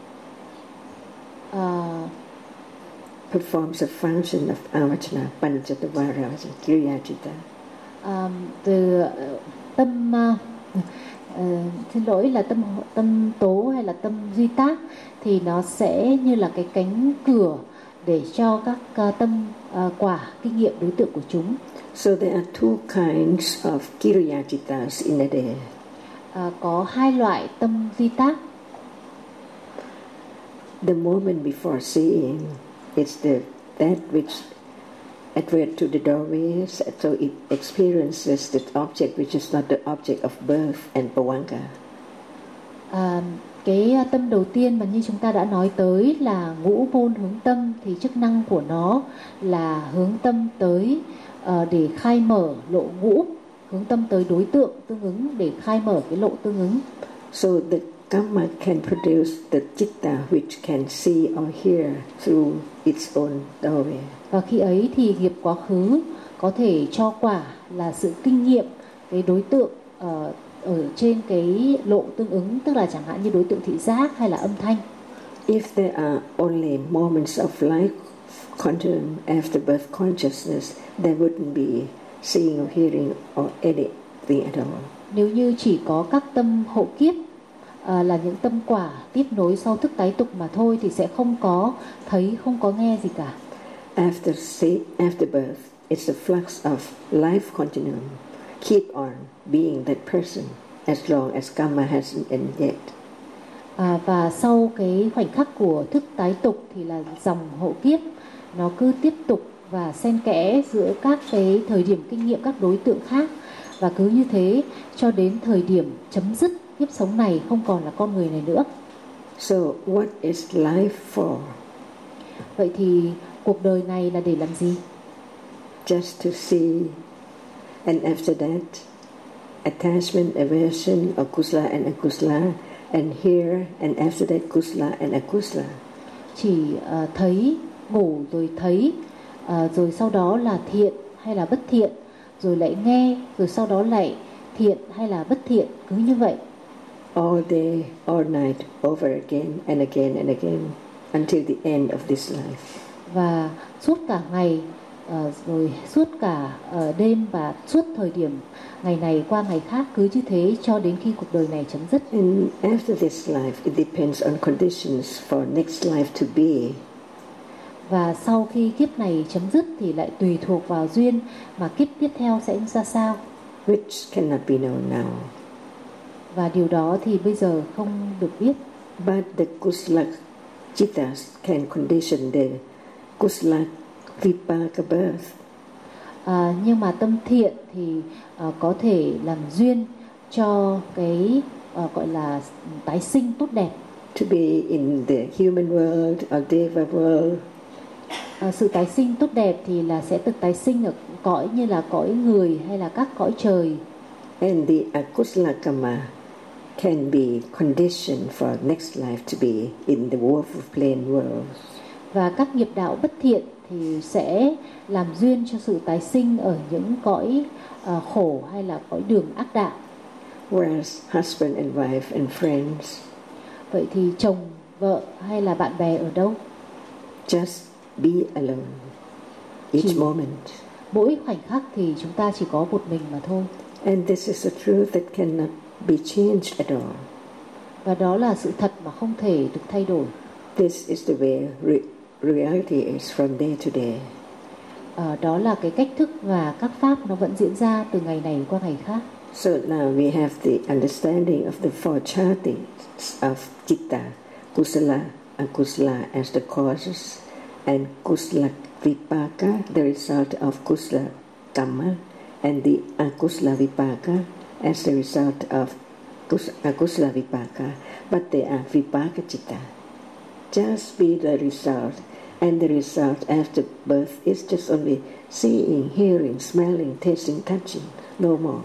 Performs a function of avachana, panchatavara, kiriya citta. Từ tâm xin lỗi là tâm tố hay là tâm duy tác thì nó sẽ như là cái cánh cửa để cho các tâm quả kinh nghiệm đối tượng của chúng. So there are two kinds of kiriya cittas in a day. Có 2 loại tâm duy tác. The moment before seeing is that which advert to the doorway, so it experiences the object which is not the object of birth and bhavanga. Cái tâm đầu tiên mà như chúng ta đã nói tới là ngũ môn hướng tâm, thì chức năng của nó là hướng tâm tới để khai mở lộ ngũ, hướng tâm tới đối tượng tương ứng để khai mở cái lộ tương ứng. So the Kamma can produce the Chitta which can see or hear through its own doorway. Và khi ấy thì nghiệp quá khứ có thể cho quả là sự kinh nghiệm cái đối tượng ở trên cái lộ tương ứng, tức là chẳng hạn như đối tượng thị giác hay là âm thanh. If there are only moments of life continuum after birth consciousness, there wouldn't be seeing or hearing or anything at all. Nếu như chỉ có các tâm hậu kiếp là những tâm quả tiếp nối sau thức tái tục mà thôi, thì sẽ không có thấy, không có nghe gì cả. After birth, it's a flux of life continuum. Keep on being that person as long as karma hasn't ended yet. Và sau cái khoảnh khắc của thức tái tục thì là dòng hậu kiếp nó cứ tiếp tục và xen kẽ giữa các cái thời điểm kinh nghiệm các đối tượng khác, và cứ như thế cho đến thời điểm chấm dứt kiếp sống này, không còn là con người này nữa. So what is life for? Vậy thì cuộc đời này là để làm gì? Just to see, and after that, attachment, aversion, akusala and akusala, and hear, and after that, kusala and akusala. Chỉ thấy, ngủ rồi thấy, rồi sau đó là thiện hay là bất thiện, rồi lại nghe, rồi sau đó lại thiện hay là bất thiện, cứ như vậy. All day, all night, over again and again and again, until the end of this life. Và suốt cả ngày, rồi suốt cả đêm, và suốt thời điểm ngày này qua ngày khác, cứ như thế cho đến khi cuộc đời này chấm dứt. And after this life, it depends on conditions for next life to be. Và sau khi kiếp này chấm dứt thì lại tùy thuộc vào duyên mà kiếp tiếp theo sẽ ra sao, which cannot be known now. và điều đó thì bây giờ không được biết. But the kusala chittas can condition the kusala vipaka birth. Nhưng mà tâm thiện thì có thể làm duyên cho cái gọi là tái sinh tốt đẹp. To be in the human world or deva world. Sự tái sinh tốt đẹp thì là sẽ được tái sinh ở cõi như là cõi người hay là các cõi trời. And the akusala karma can be conditioned for next life to be in the world of plane worlds. Và các nghiệp đạo bất thiện thì sẽ làm duyên cho sự tái sinh ở những cõi khổ hay là cõi đường ác đạo. Whereas husband and wife and friends. Vậy thì chồng, vợ hay là bạn bè ở đâu? Just be alone each moment. Mỗi khoảnh khắc thì chúng ta chỉ có một mình mà thôi. And this is a truth that cannot be changed at all. Và đó là sự thật mà không thể được thay đổi. This is the way reality is from day to day. Đó là cái cách thức và các pháp nó vẫn diễn ra từ ngày này qua ngày khác. So now we have the understanding of the four chatis of citta, kusala, akusala as the causes, and kusala vipaka, the result of kusala kamma, and the akusala vipaka as the result of akusala vipaka, but they are vipaka citta. Just be the result, and the result after birth is just only seeing, hearing, smelling, tasting, touching, no more.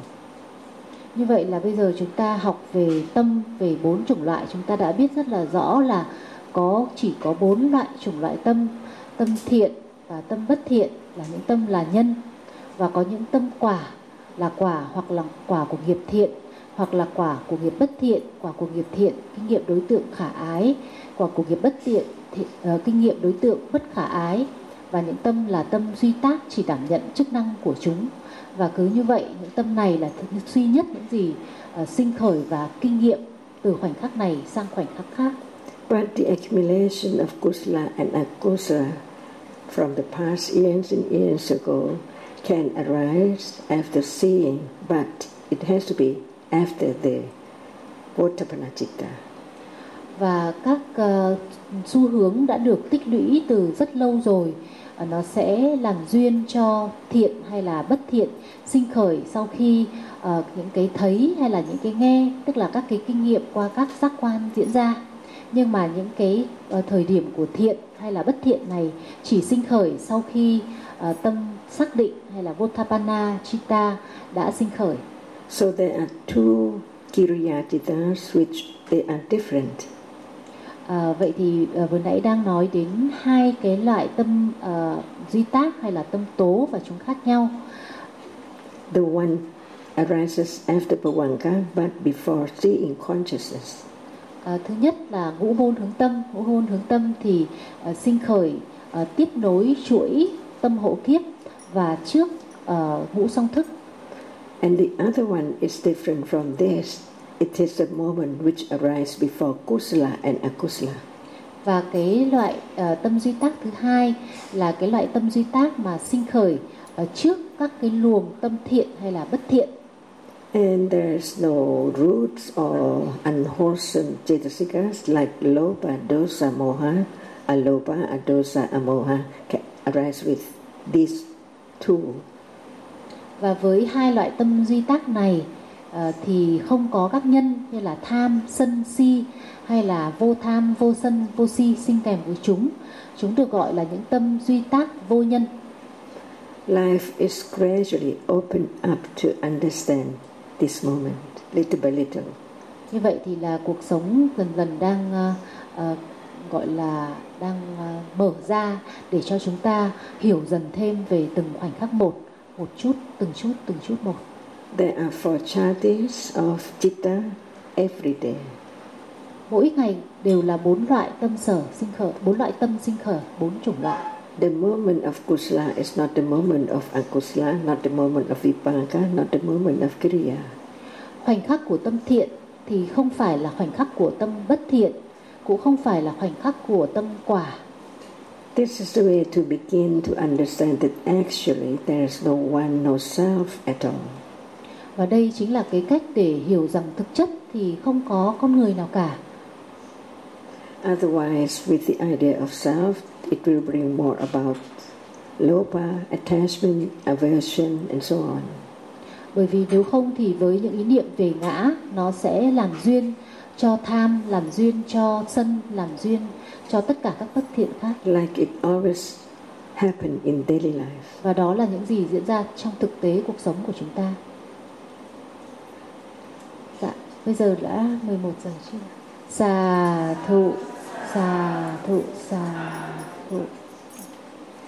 Như vậy là bây giờ chúng ta học về tâm, về 4 chủng loại, chúng ta đã biết rất là rõ là chỉ có 4 loại chủng loại tâm. Tâm thiện và tâm bất thiện là những tâm là nhân, và có những tâm quả là quả hoặc là quả của nghiệp thiện, hoặc là quả của nghiệp bất thiện, quả của nghiệp thiện, kinh nghiệm đối tượng khả ái, quả của nghiệp bất thiện, kinh nghiệm đối tượng bất khả ái, và những tâm là tâm duy tác, chỉ đảm nhận chức năng của chúng. Và cứ như vậy, những tâm này là duy nhất những gì sinh khởi và kinh nghiệm từ khoảnh khắc này sang khoảnh khắc khác. But the accumulation of kusala and akusala from the past years and years ago can arise after seeing, but it has to be after the Votapana citta. Và các xu hướng đã được tích lũy từ rất lâu rồi, nó sẽ làm duyên cho thiện hay là bất thiện sinh khởi sau khi những cái thấy hay là những cái nghe, tức là các cái kinh nghiệm qua các giác quan diễn ra. Nhưng mà những cái thời điểm của thiện hay là bất thiện này chỉ sinh khởi sau khi tâm xác định hay là Votapana Chitta đã sinh khởi. So there are two Kiriya Chittas which they are different. Vậy thì vừa nãy đang nói đến hai cái loại tâm duy tác hay là tâm tố và chúng khác nhau. The one arises after Bhavanga but before seeing consciousness. Thứ nhất là ngũ môn hướng tâm. Ngũ môn hướng tâm thì sinh khởi tiếp nối chuỗi tâm hộ kiếp và trước ngũ song thức. And the other one is different from this. It is a moment which arises before kusala and akusala. Và cái loại tâm duy tác thứ hai là cái loại tâm duy tác mà sinh khởi trước các cái luồng tâm thiện hay là bất thiện. And there's no roots or unwholesome cetasikas like lopa, dosa, moha. Alopa, adosa, amoha can arise with these two. Và với hai loại tâm duy tác này thì không có các nhân như là tham, sân, si hay là vô tham, vô sân, vô si sinh kèm với chúng. Chúng được gọi là những tâm duy tác vô nhân. Life is gradually opened up to understand this moment, little by little. Như vậy thì là cuộc sống dần dần đang gọi là đang mở ra để cho chúng ta hiểu dần thêm về từng khoảnh khắc một chút, từng chút một. There are 4 chatis of chitta every day. Mỗi ngày đều là 4 loại tâm sở sinh khởi, 4 loại tâm sinh khởi, 4 chủng loại. The moment of kusala is not the moment of akusala, not the moment of vipaka, not the moment of kriya. Khoảnh khắc của tâm thiện thì không phải là khoảnh khắc của tâm bất thiện, cũng không phải là khoảnh khắc của tâm quả. This is the way to begin to understand that actually there is no one, no self at all. Và đây chính là cái cách để hiểu rằng thực chất thì không có con người nào cả. Otherwise, with the idea of self, it will bring more about lopa, attachment, aversion, and so on. Bởi vì nếu không thì với những ý niệm về ngã, nó sẽ làm duyên cho tham, làm duyên cho sân, làm duyên cho tất cả các bất thiện khác. Like it always happen in daily life. Và đó là những gì diễn ra trong thực tế cuộc sống của chúng ta. Dạ, bây giờ đã 11 giờ chưa? Xà thụ, xà thụ, xà thụ.